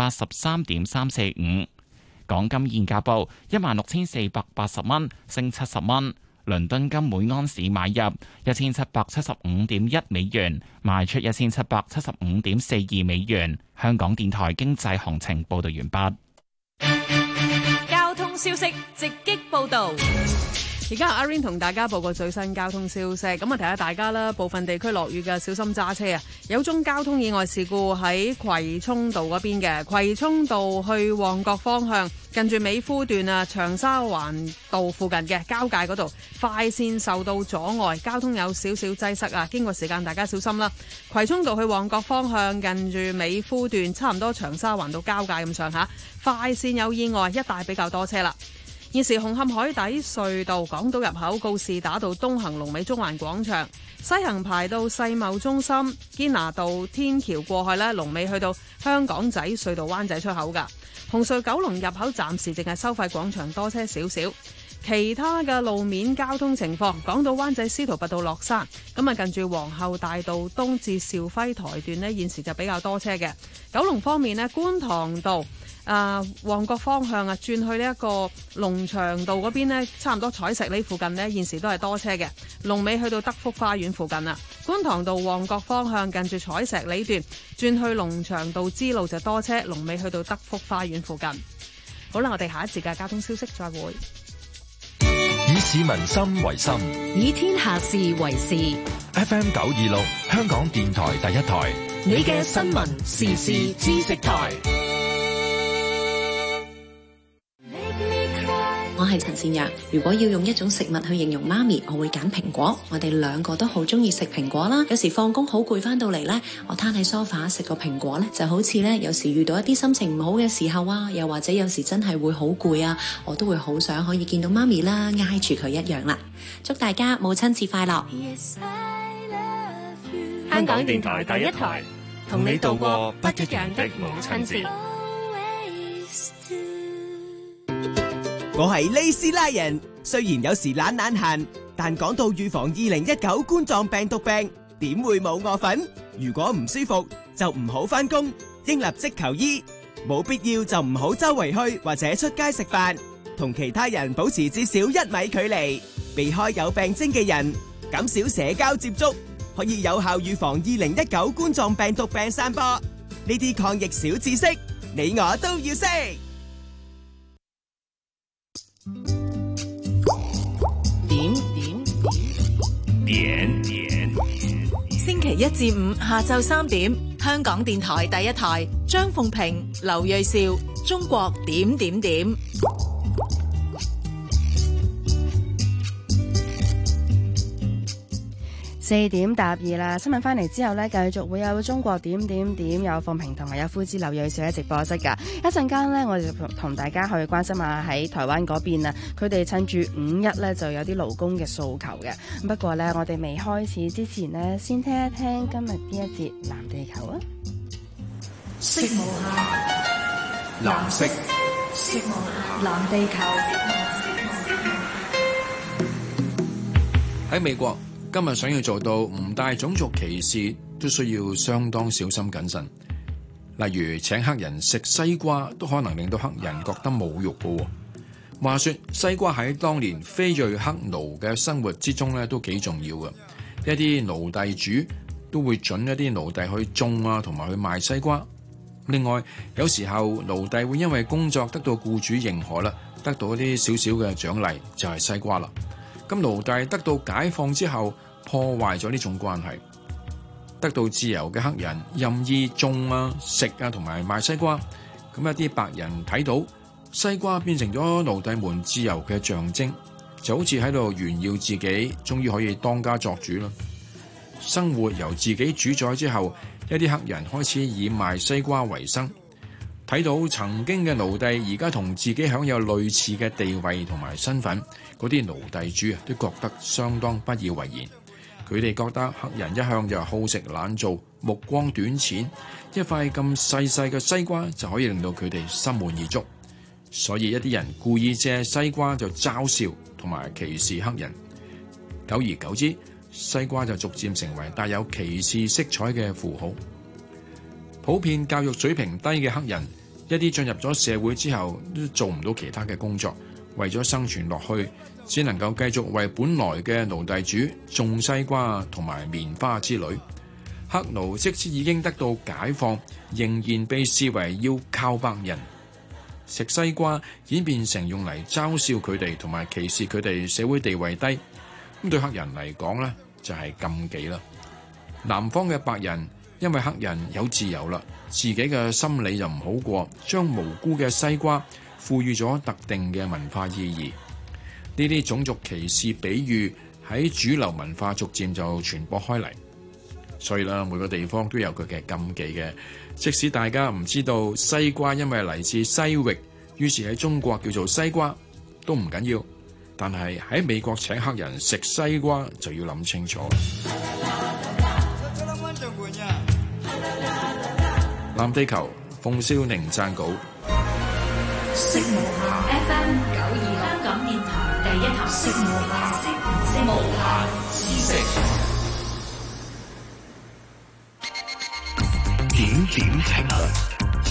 83.345。港金現價報16,480蚊，升70蚊。 倫敦金每安士買入1775.1美元，賣出1775.42美元。香港電台經濟行情報道完畢。 交通消息直擊報道。而家阿 Rain 同大家報告最新交通消息，咁啊提下大家啦，部分地區落雨嘅，小心揸車啊！有宗交通意外事故喺葵涌道嗰邊嘅，葵涌道去旺角方向，近住美孚段啊，長沙灣道附近嘅交界嗰度，快線受到阻礙，交通有少少擠塞啊！經過時間，大家小心啦。葵涌道去旺角方向，近住美孚段，差唔多長沙灣道交界咁上下，快線有意外，一帶比較多車啦。現時紅磡海底隧道港島入口告士打道東行龍尾中環廣場，西行排到世貿中心，堅拿道天橋過去呢，龍尾去到香港仔隧道灣仔出口㗎。紅隧九龍入口暫時淨係收費廣場多車少少，其他嘅路面交通情況，港島灣仔司徒拔道落山，咁啊近住皇后大道東至肇輝台段呢，現時就比較多車嘅。九龍方面呢，觀塘道旺角方向啊，轉去呢一個龍翔道嗰邊呢，差唔多彩石里附近呢，現時都係多車嘅。龍尾去到德福花園附近啊。觀塘道旺角方向近住彩石里段，轉去龍翔道支路就多車，龍尾去到德福花園附近。好啦，我哋下一節嘅交通消息再會。 以市民心為心， 以天下事為事。 FM 926，香港電台第一台， 你嘅新聞時事知識台。 我係陳善若，如果要用一種食物去形容媽咪，我會揀蘋果。我哋兩個都好中意食蘋果啦。有時放工好攰翻到嚟呢，我攤喺梳化食個蘋果呢，就好似呢，有時遇到一啲心情唔好嘅時候啊，又或者有時真係會好攰啊，我都會好想可以見到媽咪啦，挨住佢一樣啦。祝大家母親節快樂！ 香港電台第一台，同你度過不一樣的母親節。 我係利斯拉人，雖然有時懶閒，但講到預防2019冠狀病毒病，點會冇我份？如果唔舒服就唔好返工，應立即求醫，冇必要就唔好周圍去或者出街食飯，同其他人保持至少1米距離，避開有病徵嘅人，減少社交接觸，可以有效預防2019冠狀病毒病散播。呢啲抗疫小知識，你我都要識。 點星期一至五下晝3點，香港電台第一台，張鳳平、劉銳紹，中國點點點。 4點答2啦，新聞翻嚟之後呢，繼續會有中國點點點，有鳳平同埋有夫子劉銳紹喺直播室㗎。一陣間呢，我哋同大家去關心下喺台灣嗰邊啊，佢哋趁住5·1呢就有啲勞工嘅訴求嘅。不過呢，我哋未開始之前呢，先聽一聽今日呢一節藍地球啊。 色無限，藍色，色無限，藍地球。 喺美國，今日想要做到唔帶種族歧視，都需要相當小心謹慎。例如請黑人食西瓜，都可能令到黑人覺得侮辱嘅。話說西瓜喺當年非裔黑奴嘅生活之中咧，都幾重要嘅。一啲奴隸主都會准一啲奴隸去種啊，同埋去賣西瓜。另外，有時候奴隸會因為工作得到僱主認可啦，得到一啲少少嘅獎勵，就係西瓜啦。咁奴隸得到解放之後，破壞咗呢種關係。得到自由嘅黑人任意種啊、食啊同埋賣西瓜，咁一啲白人睇到西瓜變成咗奴隸們自由嘅象徵，就好似喺度炫耀自己終於可以當家作主啦。生活由自己主宰之後，一啲黑人開始以賣西瓜為生。睇到曾經嘅奴隸而家同自己享有類似嘅地位同埋身份，嗰啲奴隸主都覺得相當不以為然。佢哋覺得黑人一向就好食懶做、目光短淺，一塊咁細細嘅西瓜就可以令到佢哋心滿意足，所以一啲人故意借西瓜就嘲笑同埋歧視黑人。久而久之，西瓜就逐漸成為帶有歧視色彩嘅符號。普遍教育水平低嘅黑人，一啲進入咗社會之後都做唔到其他嘅工作， 為咗生存落去，只能夠繼續為本來嘅奴隸主種西瓜同埋棉花之類。黑奴即使已經得到解放，仍然被視為要靠白人。食西瓜演變成用嚟嘲笑佢哋同埋歧視佢哋社會地位低，咁對黑人嚟講呢，就係禁忌啦。南方嘅白人因為黑人有自由啦，自己嘅心理就唔好過，將無辜嘅西瓜賦予咗特定嘅文化意義。呢啲種族歧視比喻喺主流文化逐漸就傳播開嚟，所以啦，每個地方都有佢嘅禁忌嘅。即使大家唔知道西瓜因為嚟自西域，於是喺中國叫做西瓜都唔緊要，但係喺美國請黑人食西瓜就要諗清楚。藍地球，馮少寧撰稿。 食無限 FM 92香港電台第一台，食無限知識。 點點評論。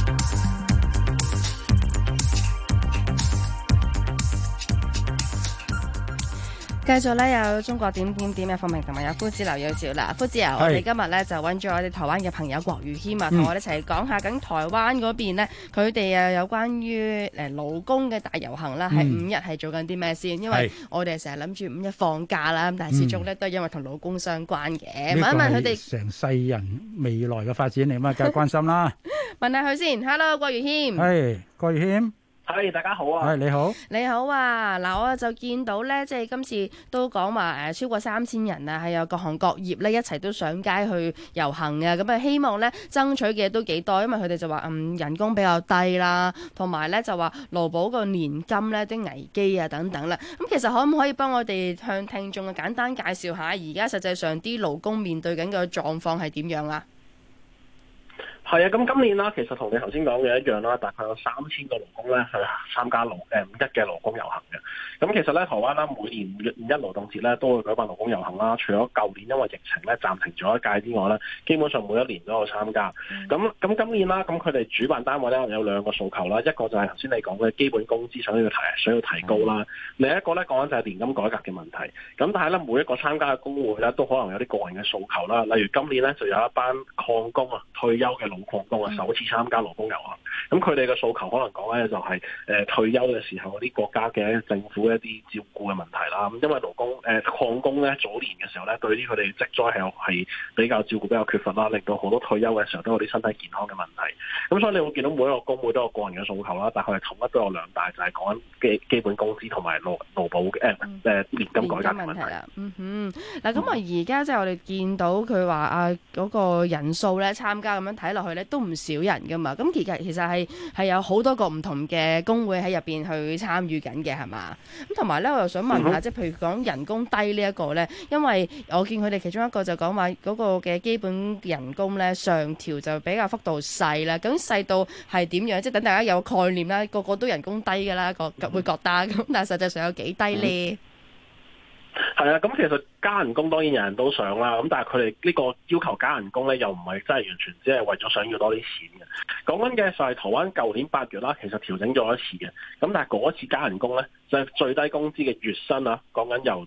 繼續咧有中國點點點嘅課明同埋有夫子劉耀照啦，夫子由我哋今日咧就揾咗我哋台灣嘅朋友郭宇謙啊，同我哋一齊講下緊台灣嗰邊呢，佢哋啊有關於勞工嘅大遊行啦，係五一係做緊啲咩先？因為我哋成日諗住五一放假啦，咁但係始終咧都係因為同勞工相關嘅。問一問佢哋成世人未來嘅發展嚟嘛，梗係關心啦。 問下佢先 ，Hello 郭宇謙。 係郭宇謙。 大家好啊！ 你好， 你好啊！嗱，我就見到咧，即係今次都講話超過3000人啊，係有各行各業咧一齊都上街去遊行嘅，咁啊希望咧爭取嘅都幾多，因為佢哋就話人工比較低啦，同埋咧就話勞保個年金咧啲危機啊等等啦。咁其實可唔可以幫我哋向聽眾啊簡單介紹下而家實際上啲勞工面對緊嘅狀況係點樣啊？ 係啊，咁今年啦，其實同你頭先講嘅一樣啦，大概有3000個勞工咧去參加五一嘅勞工遊行嘅。咁其實咧，台灣啦每年五一勞動節咧都會舉辦勞工遊行啦。除咗舊年因為疫情咧暫停咗一屆之外咧，基本上每一年都有參加。咁今年啦，咁佢哋主辦單位咧有兩個訴求啦，一個就係頭先你講嘅基本工資想要提高啦，另一個咧講緊就係年金改革嘅問題。咁但係咧每一個參加嘅工會咧都可能有啲個人嘅訴求啦，例如今年咧就有一班礦工啊退休嘅老礦工啊首次參加勞工遊行。咁佢哋嘅訴求可能講咧就係退休嘅時候嗰啲國家嘅政府一啲照顧嘅問題啦。咁因為礦工咧早年嘅時候咧對啲佢哋職災係比較照顧比較缺乏啦，令到好多退休嘅時候都有啲身體健康嘅問題。咁所以你會見到每一個工會都有個人嘅訴求啦，但係佢哋統一都有兩大，就係講緊基本工資同埋勞保嘅年金改革嘅問題啦。 嗱咁而家即係我哋見到佢話嗰個人數咧參加咁樣睇落去咧都唔少人噶嘛。咁其實係有好多個唔同嘅工會喺入邊去參與緊嘅係嘛？咁同埋咧我又想問下，即係譬如講人工低呢一個咧，因為我見佢哋其中一個就講話嗰個嘅基本人工咧上調就比較幅度細啦。咁細到係點樣？即係等大家有概念啦，個個都人工低㗎啦，會覺得咁，但係實際上有幾低咧？ 係啊，咁其實加人工當然人人都想啦，咁但係佢哋呢個要求加人工咧，又唔係真係完全只係為咗想要多啲錢嘅。講緊嘅就係台灣舊年8月啦，其實調整咗一次嘅，咁但係嗰次加人工咧，就係最低工資嘅月薪啊，講緊由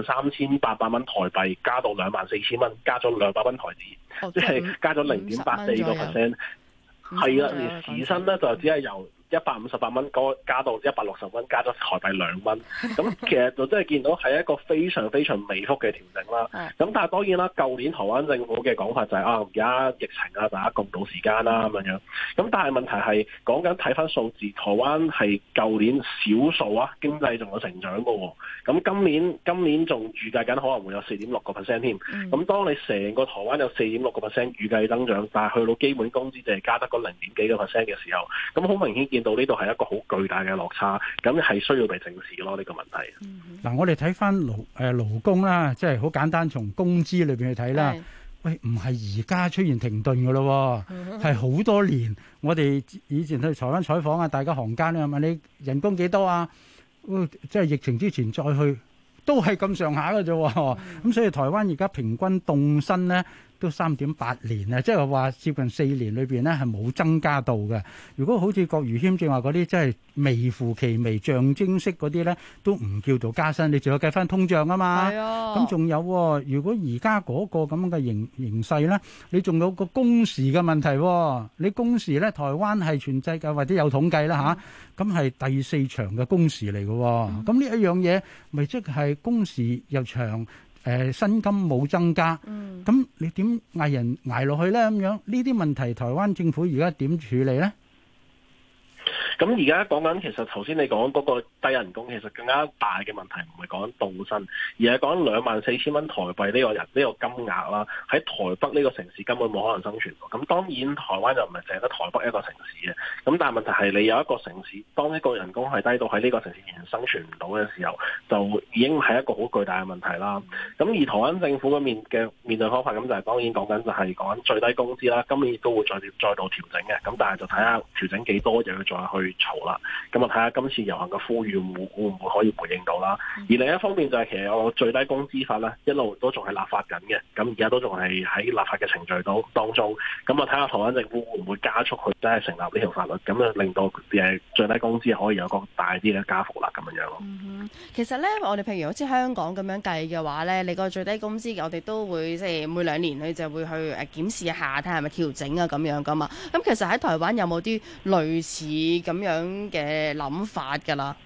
23,800蚊台幣加到24,000蚊，加咗200蚊台紙，即係加咗0.84%。係啦，而時薪咧就只係由158蚊加到160蚊，加咗台幣2蚊。咁其實就真係見到係一個非常非常微幅嘅調整啦。咁但係當然啦，舊年台灣政府嘅講法就係而家疫情啊，大家共度時間啦咁樣。咁但係問題係講緊睇翻數字，台灣係舊年少數啊經濟仲有成長㗎喎。咁今年仲預計緊可能會有4.6% 添。咁當你成個台灣有4.6% 預計增長，但係去到基本工資就係加得個0.幾個%嘅時候，咁好明顯見到呢度係一個好巨大嘅落差，咁係需要被正視咯呢個問題。 嗱，我哋睇翻勞工啦，即係好簡單從工資裏邊去睇啦。喂，唔係而家出現停頓嘅咯，係好多年。我哋以前去台灣採訪啊，大家行間咧問你人工幾多啊？即係疫情之前再去都係咁上下嘅啫。咁所以台灣而家平均凍薪咧都3.8年啊，即係話接近4年裏邊咧係冇增加到嘅。如果好似郭如謙正話嗰啲，真係微乎其微、象徵式嗰啲咧，都唔叫做加薪。你仲要計翻通脹啊嘛。係啊。咁仲有，如果而家嗰個咁嘅形勢咧，你仲有個工時嘅問題。你工時咧，台灣係全世界或者有統計啦嚇，咁係第4長嘅工時嚟嘅。咁呢一樣嘢，咪即係工時又長，薪金冇增加。咁你點嗌人捱落去咧？咁樣呢啲問題，台灣政府而家點處理咧？ 咁而家講緊，其實頭先你講嗰個低人工，其實更加大嘅問題唔係講緊凍薪，而係講緊24,000蚊台幣呢個金額啦。喺台北呢個城市根本冇可能生存到。咁當然台灣就唔係淨係得台北一個城市嘅。咁但係問題係你有一個城市，當一個人工係低到喺呢個城市仍然生存唔到嘅時候，就已經係一個好巨大嘅問題啦。咁而台灣政府嘅面對方法，咁就係當然講緊最低工資啦。今年亦都會再度調整嘅。咁但係就睇下調整幾多，就要再去嘈啦，咁啊睇下今次遊行嘅呼籲會唔會可以回應到啦？而另一方面就係其實有個最低工資法咧，一路都仲係立法緊嘅，咁而家都仲係喺立法嘅程序當中，咁啊睇下台灣政府會唔會加速去真係成立呢條法律，咁啊令到最低工資可以有個大啲嘅加幅啦，咁樣咯。 其實咧，我哋譬如好似香港咁樣計嘅話咧，你個最低工資我哋都會即係每2年你就會去檢視一下，睇下係咪調整啊咁樣噶嘛。咁其實喺台灣有冇啲類似咁樣嘅諗法㗎啦？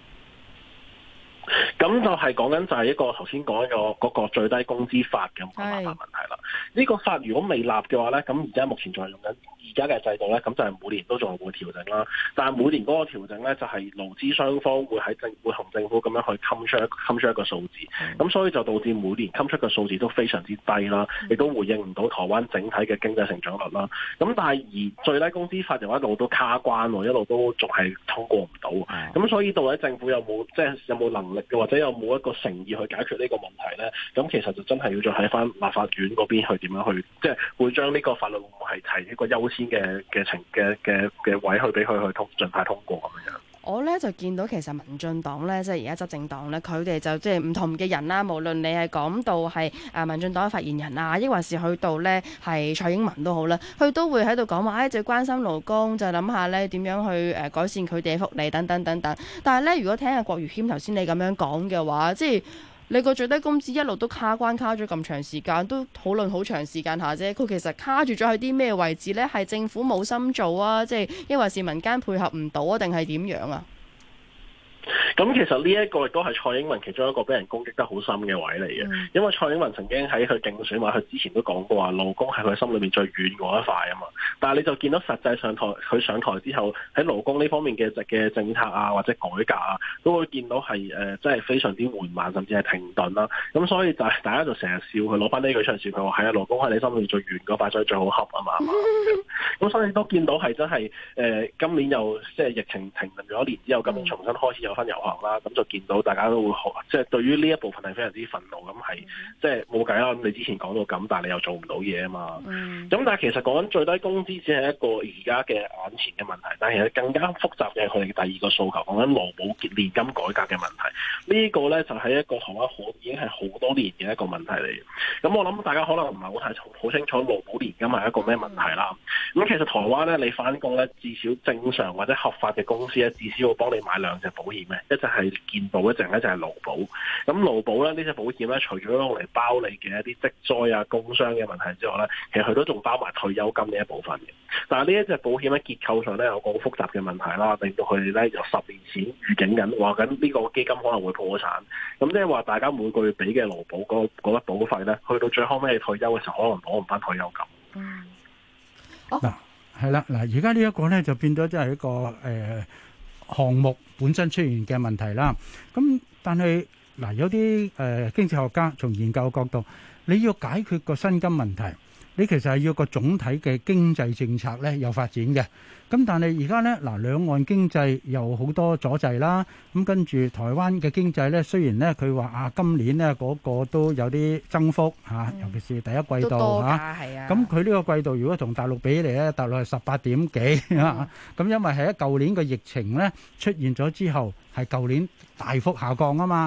咁就係講緊就係一個頭先講嗰個最低工資法嘅問題啦。呢個法如果未立嘅話咧，咁而家目前仲係用緊而家嘅制度咧，咁就係每年都仲會調整啦。但係每年嗰個調整咧，就係勞資雙方會同政府咁樣去冚出一個數字。咁所以就導致每年冚出嘅數字都非常之低啦，亦都回應唔到台灣整體嘅經濟成長率啦。咁但係而最低工資法就一路都卡關喎，一路都仲係通過唔到。咁所以到底政府有冇能力嘅，或者有冇一個誠意去解決呢個問題咧？咁其實就真係要再喺翻立法院嗰邊去點樣去，即係會將呢個法律會唔會係提一個優先嘅位去俾佢去盡快通過咁樣。 我咧就見到其實民進黨咧，即係而家執政黨咧，佢哋就即係唔同嘅人啦。無論你係講到係民進黨嘅發言人啊，抑或是去到咧係蔡英文都好啦，佢都會喺度講話，就關心勞工，就諗下咧點樣去改善佢哋嘅福利等等等等。但係咧，如果聽阿郭如謙頭先你咁樣講嘅話，即係你個最低工資一路都卡咗咁長時間，都討論好長時間下啫。佢其實卡住咗喺啲咩位置呢？係政府冇心做啊，即係因為是民間配合唔到啊，定係點樣啊？ 咁其實呢一個亦都係蔡英文其中一個俾人攻擊得好深嘅位嚟嘅，因為蔡英文曾經喺佢競選話，佢之前都講過話勞工係佢心裏面最軟嗰一塊啊嘛。但係你就見到實際上佢上台之後，喺勞工呢方面嘅政策啊或者改革啊，都會見到係真係非常之緩慢，甚至係停頓啦。咁所以就係大家就成日笑佢，攞翻呢句出嚟笑佢話係啊，勞工係你心裏面最軟嗰塊，所以最好恰啊嘛。咁所以都見到係真係今年又即係疫情停頓咗一年之後，今年重新開始有翻遊行啦，咁就見到大家都會即係對於呢一部分係非常之憤怒，咁係即係冇計啦。咁你之前講到咁，但係你又做唔到嘢啊嘛。咁但係其實講緊最低工資只係一個而家嘅眼前嘅問題，但係其實更加複雜嘅係佢哋嘅第二個訴求，講緊勞保年金改革嘅問題。呢個咧就係一個台灣已經係好多年嘅一個問題嚟嘅。咁我諗大家可能唔係好清楚勞保年金係一個咩問題啦。咁其實台灣咧，你翻工咧，至少正常或者合法嘅公司咧，至少要幫你買2隻保險嘅，一隻係健保，一隻咧就係勞保。咁勞保咧呢隻保險咧，除咗用嚟包你嘅一啲職災啊、工傷嘅問題之外咧，其實佢都仲包埋退休金呢一部分嘅。但係呢一隻保險咧，結構上咧有個好複雜嘅問題啦，令到佢哋咧由10年前預警緊話緊呢個基金可能會破產。咁即係話大家每個月俾嘅勞保嗰筆保費咧，去到最後尾退休嘅時候，可能攞唔翻退休金。 嗱，係啦，嗱，而家呢一個咧就變咗即係一個項目本身出現嘅問題啦。咁但係嗱，有啲經濟學家從研究角度，你要解決個薪金問題，你其實係要個總體嘅經濟政策咧有發展嘅。咁但係而家咧嗱，兩岸經濟有好多阻滯啦。咁跟住台灣嘅經濟咧，雖然咧佢話今年咧嗰個都有啲增幅嚇，尤其是第一季度嚇。咁佢呢個季度如果同大陸比嚟咧，大陸係18點幾啊。咁因為係喺舊年嘅疫情咧出現咗之後，係舊年大幅下降啊嘛。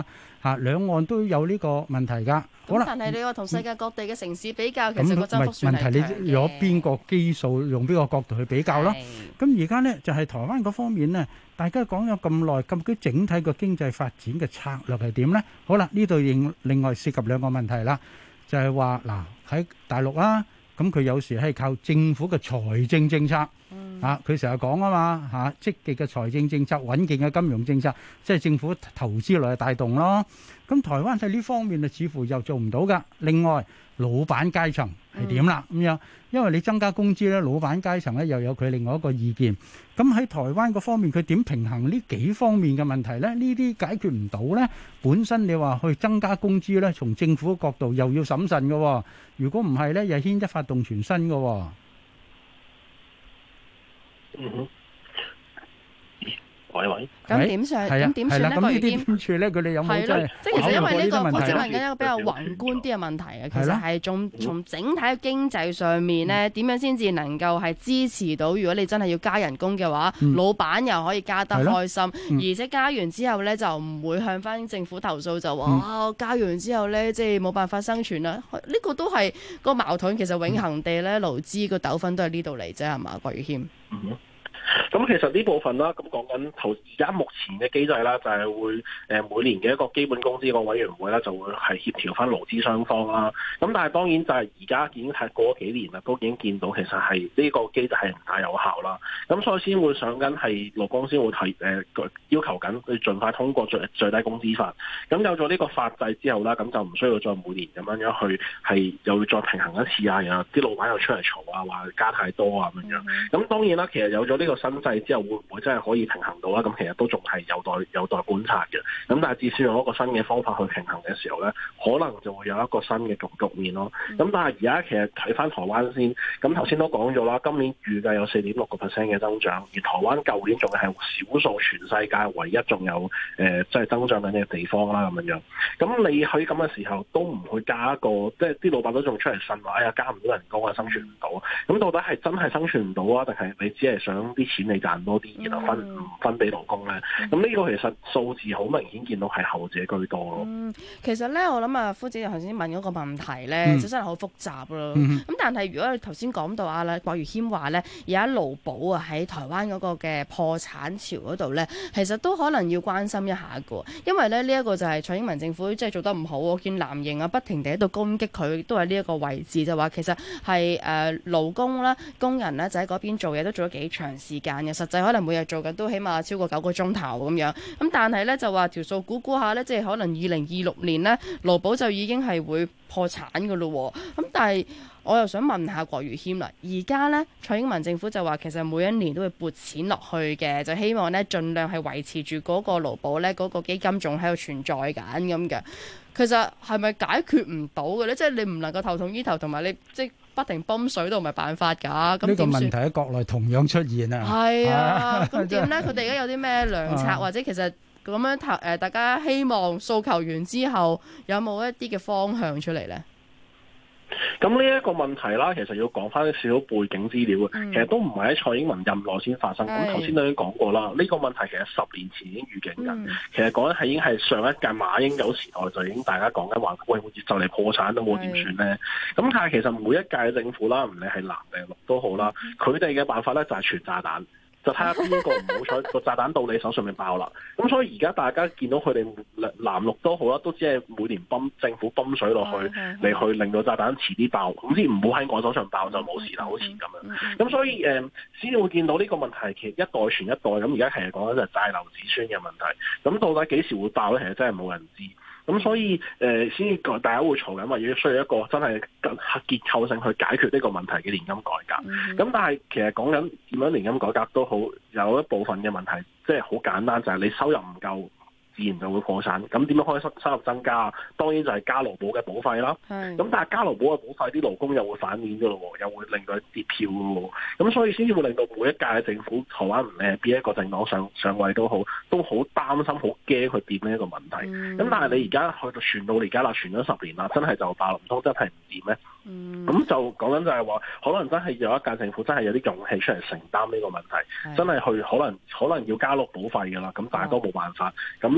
兩岸都有呢個問題㗎。好啦， 但係你話同世界各地嘅城市比較，其實個增幅算係強嘅。 問題你攞邊個基數，用邊個角度去比較咯？咁而家呢，就係台灣嗰方面呢，大家講咗咁耐，究竟整體個經濟發展嘅策略係點呢？好啦，呢度另外涉及兩個問題啦，就係話嗱喺大陸啦，咁佢有時係靠政府嘅財政政策。佢成日講啊嘛積極嘅財政政策、穩健嘅金融政策，即係政府投資來帶動咯。咁台灣喺呢方面似乎又做唔到㗎。另外，老闆階層係點啦？咁樣，因為你增加工資咧，老闆階層咧又有佢另外一個意見。咁喺台灣嗰方面，佢點平衡呢幾方面嘅問題咧？呢啲解決唔到咧，本身你話去增加工資咧，從政府角度又要審慎嘅。如果唔係咧，又牽一發動全身嘅。 喂， 咁點算？咁點算咧？ 咁呢啲點處咧？佢哋有冇即係其實因為呢個我只問緊一個比較宏觀啲嘅問題啊。其實係從整體嘅經濟上面咧，點樣先至能夠係支持到？如果你真係要加人工嘅話，老闆又可以加得開心，而且加完之後咧就唔會向翻政府投訴，就話加完之後咧即係冇辦法生存啦。呢個都係個矛盾，其實永恆地咧勞資個糾紛都係呢度嚟啫，係嘛？郭豫謙。 咁其實呢部分啦，咁講緊而家目前嘅機制啦，就係會每年嘅一個基本工資個委員會啦，就會係協調翻勞資雙方啦。咁但係當然就係而家已經係過咗幾年啦，都已經見到其實係呢個機制係唔太有效啦。咁所以先會想緊係勞工先會要求緊去盡快通過最低工資法。咁有咗呢個法制之後啦，咁就唔需要再每年咁樣去係又要再平衡一次啊，然後啲老闆又出嚟嘈啊，話加太多啊咁樣。咁當然啦，其實有咗呢個新制之後，會唔會真係可以平衡到啦？咁其實都仲係有待觀察嘅。咁但係至少用一個新嘅方法去平衡嘅時候咧，可能就會有一個新嘅局面咯。咁但係而家其實睇翻台灣先，咁頭先都講咗啦，今年預計有4.6% 嘅增長，而台灣舊年仲係少數全世界唯一仲有即係增長緊嘅地方啦咁樣。咁你喺咁嘅時候都唔去加一個，即係啲老闆都仲出嚟呻話，哎呀加唔到人工啊，生存唔到。咁到底係真係生存唔到啊，定係你只係想啲錢你賺多啲，然後分俾勞工咧？咁呢個其實數字好明顯見到係後者居多咯。 其實咧，我諗啊，夫子頭先問嗰個問題咧，就真係好複雜咯。咁但係如果你頭先講到啊，郭豫謙話咧，而家勞保啊喺台灣嗰個嘅破產潮嗰度咧，其實都可能要關心一下嘅，因為咧呢一個就係蔡英文政府即係做得唔好。我見藍營啊不停地喺度攻擊佢，都係呢一個位置，就話其實係勞工啦、工人咧就喺嗰邊做嘢都做咗幾長時間嘅，實際可能每日做緊都起碼超過9個鐘頭咁樣。咁但係咧就話條數估下咧，即係可能2026年咧勞保就已經係會破產㗎咯。咁但係我又想問下郭豫謙啦，而家咧蔡英文政府就話其實每一年都會撥錢落去嘅，就希望咧盡量係維持住嗰個勞保咧嗰個基金仲喺度存在緊咁嘅。其實係咪解決唔到嘅咧？即係你唔能夠頭痛醫頭，同埋你即係不停泵水都唔係辦法㗎。咁呢個問題喺國內同樣出現啊。 係啊，咁點咧？佢哋而家有啲咩良策，或者其實咁樣大家希望訴求完之後，有冇一啲嘅方向出嚟咧？ 咁呢一個問題啦，其實要講翻少少背景資料嘅，其實都唔係喺蔡英文任內先發生。咁頭先都已經講過啦，呢個問題其實10年前已經預警緊。其實講緊係已經係上一屆馬英九時代就已經大家講緊話，喂，好似就嚟破產都冇點算咧。咁但係其實每一屆政府啦，唔理係藍定綠都好啦，佢哋嘅辦法咧就係傳炸彈。就睇下邊個唔好彩個炸彈到你手上面爆啦。咁所以而家大家見到佢哋藍綠都好啦，都只係每年政府泵水落去嚟去令到炸彈遲啲爆，總之唔好喺我手上爆就冇事啦，好似咁樣。咁所以先會見到呢個問題，其實一代傳一代。咁而家其實講緊就係債留子孫嘅問題。咁到底幾時會爆咧？其實真係冇人知。咁所以先至大家會嘈緊話要需要一個真係結構性去解決呢個問題嘅年金改革。咁但係其實講緊點樣年金改革都好，有一部分嘅問題即係好簡單，就係你收入唔夠，自然就會破產。咁點樣可以收入增加？當然就係加勞保嘅保費啦。咁但係加勞保嘅保費，啲勞工又會反面㗎咯，又會令到佢跌票㗎喎。咁所以先至會令到每一屆嘅政府，台灣唔理係邊一個政黨上位都好擔心、好驚去掂呢一個問題。咁但係你而家去到傳到而家啦，傳咗10年啦，真係就爆，唔通真係唔掂咩？咁就講緊就係話，可能真係有一屆政府真係有啲勇氣出嚟承擔呢個問題，真係去可能要加勞保費㗎啦。咁但係都冇辦法。咁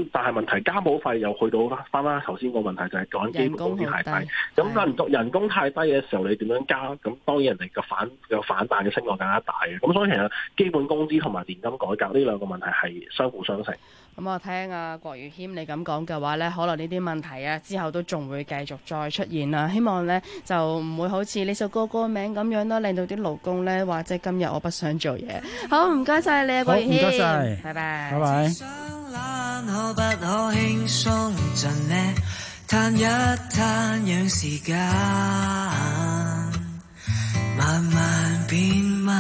咁但係問題加保費又去到翻啦頭先個問題就係講基本工資太低，咁人工太低嘅時候你點樣加？咁當然人哋個反彈嘅聲浪更加大嘅。咁所以其實基本工資同埋年金改革呢兩個問題係相輔相成。 咁我聽阿郭豫謙你咁講嘅話呢，可能呢啲問題啊之後都仲會繼續再出現啦。希望呢就唔會好似呢首歌歌名咁樣啦，令到啲勞工呢話即係今日我不想做嘢。好，唔該晒你啊，郭豫謙， 唔該晒， 拜拜， 拜拜。 可不可輕鬆盡呢？嘆一嘆，讓時間慢慢變慢。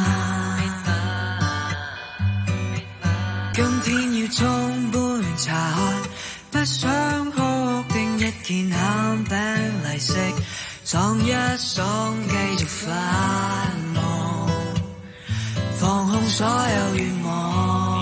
今天要沖杯茶喝，不想哭定一件餡餅嚟食，爽一爽繼續繁忙，放空所有願望。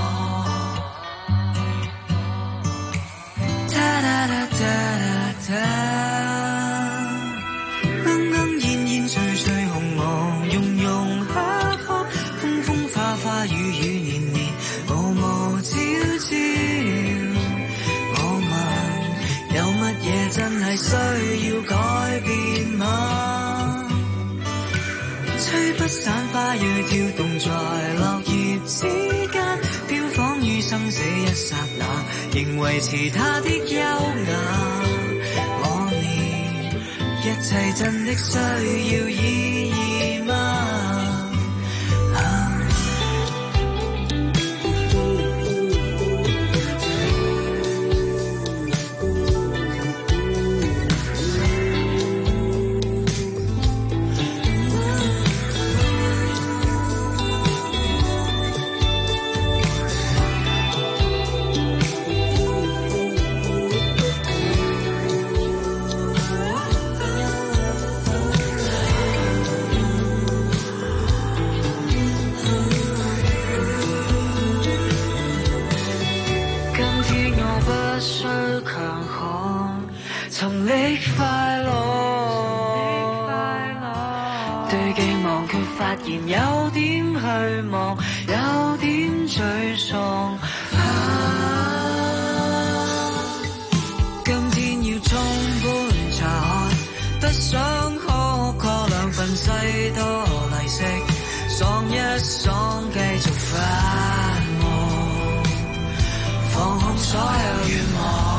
鶯鶯燕燕翠翠紅黃融融黑黑，風風花花雨雨年年無無朝朝。我問有乜嘢真係需要改變嗎？吹不散花蕊跳動在落葉之間，飄芳於生死一剎那，仍維持它的優雅。我念一切真的需要意義嗎？尋覓快樂，對寄望卻發現有點虛妄，有點沮喪。今天要沖杯茶喝，不想喝兩份西多利息，爽一爽繼續繁忙，放空所有願望。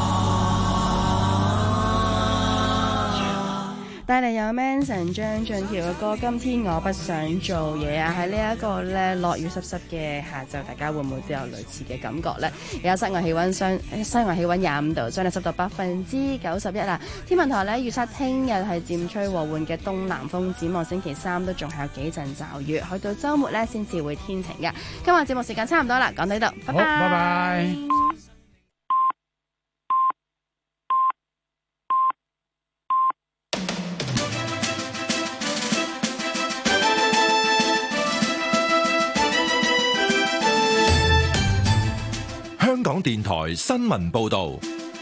帶嚟有 Manson 張俊橋嘅歌《今天我不想做嘢》啊！喺呢一個咧落雨濕濕嘅下晝，大家會唔會都有類似嘅感覺呢？而家室外氣溫25度，相對濕度91%啦。天文台咧預測聽日係漸吹和緩嘅東南風，展望星期三都仲係有幾陣驟雨，去到週末咧先至會天晴嘅。今日節目時間差唔多啦，講到呢度，拜拜。 拜拜。 香港電台新聞報道，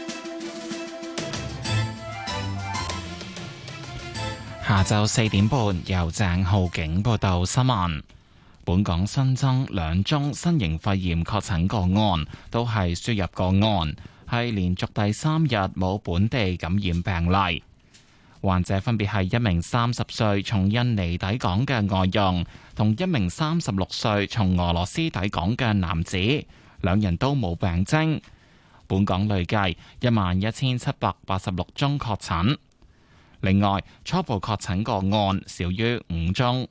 下晝4點半由鄭浩景報道新聞。本港新增2宗新型肺炎確診個案，都係輸入個案，係連續第3日冇本地感染病例。患者分別係一名30歲從印尼抵港嘅外傭，同一名36歲從俄羅斯抵港嘅男子。兩人都冇病徵。本港累計11786宗確診。另外，初步確診個案少於5宗。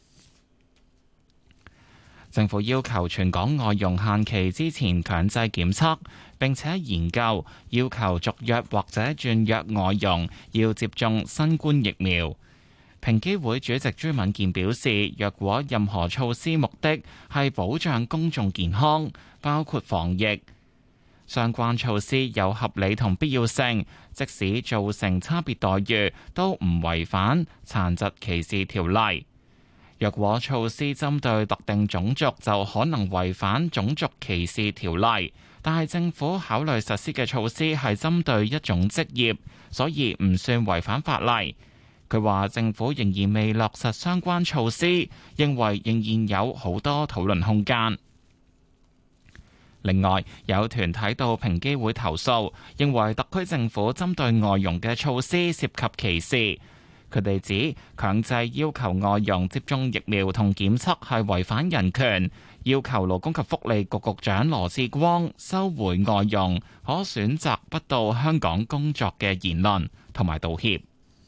政府要求全港外傭限期之前強制檢測，並且研究要求續約或者轉約外傭要接種新冠疫苗。平機會主席朱敏健表示，若果任何措施目的係保障公眾健康，包括防疫，相關措施有合理同必要性，即使造成差別待遇，都唔違反殘疾歧視條例。若果措施針對特定種族，就可能違反種族歧視條例。但係政府考慮實施嘅措施係針對一種職業，所以唔算違反法例。佢話政府仍然未落實相關措施，認為仍然有好多討論空間。 另外，有團體到平機會投訴，認為特區政府針對外傭嘅措施涉及歧視。佢哋指強制要求外傭接種疫苗同檢測係違反人權，要求勞工及福利局局長羅致光收回外傭可選擇不到香港工作嘅言論，同埋道歉。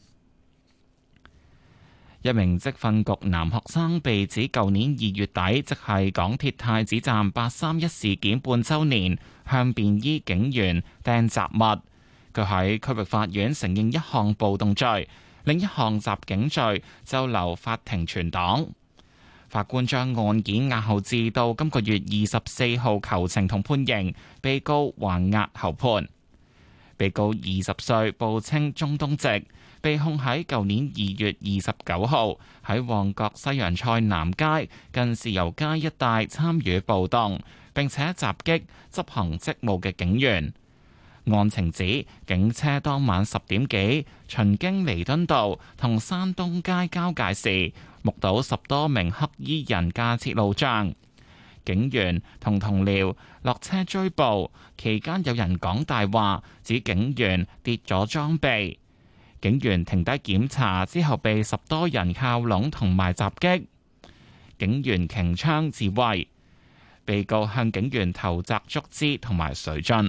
一名職訓局男學生被指舊年2月底，即係港鐵太子站831事件半週年，向便衣警員掟雜物。佢喺區域法院承認一項暴動罪，另一項襲警罪就留法庭存檔。法官將案件押後至到今個月24號求情同判刑，被告還押後判。被告20歲，報稱中東籍，被控喺舊年2月29號喺旺角西洋菜南街近豉油街一帶參與暴動，並且襲擊執行職務嘅警員。案情指，警車當晚10點幾巡經彌敦道同山東街交界時，目睹10多名黑衣人架設路障，警員同同僚落車追捕，期間有人講大話，指警員跌咗裝備。警員停低檢查之後，被10多人靠攏同埋襲擊，警員擎槍自衛，被告向警員投擲竹枝同埋水樽。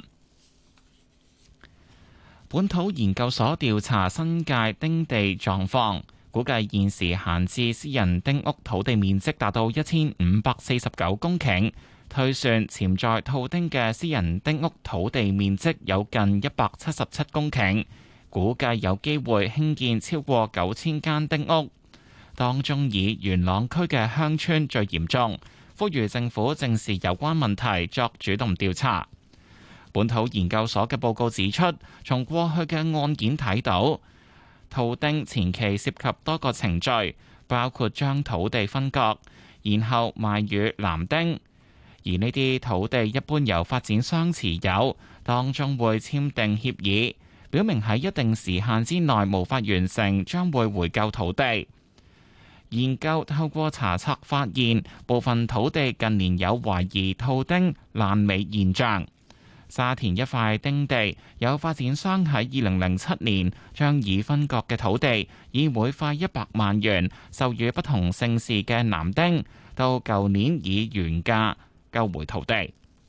本土研究所調查新界丁地狀況，估計現時閒置私人丁屋土地面積達到1549公頃，推算潛在套丁嘅私人丁屋土地面積有近177公頃，估計有機會興建超過9000間丁屋，當中以元朗區嘅鄉村最嚴重，呼籲政府正視有關問題，作主動調查。本土研究所嘅報告指出，從過去嘅案件睇到，套丁前期涉及多個程序，包括將土地分割，然後賣予男丁，而呢啲土地一般由發展商持有，當中會簽訂協議，表明喺一定時限之內無法完成，將會回購土地。研究透過查冊發現，部分土地近年有懷疑套丁爛尾現象。沙田一塊丁地，有發展商喺2007年將已分割嘅土地以每塊100萬元授予不同姓氏嘅男丁，到舊年以原價購回土地。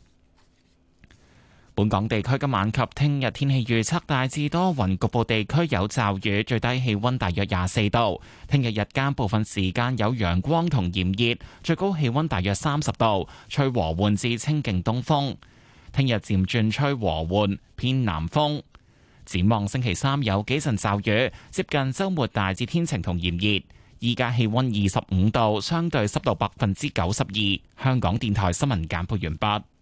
本港地區今晚及聽日天氣預測大致多雲，局部地區有驟雨，最低氣溫大約24度。聽日日間部分時間有陽光同炎熱，最高氣溫大約30度，吹和緩至清勁東風。聽日漸轉吹和緩偏南風，展望星期三有幾陣驟雨，接近週末大致天晴同炎熱。依家氣溫25度，相對濕度92%。香港電台新聞簡報完畢。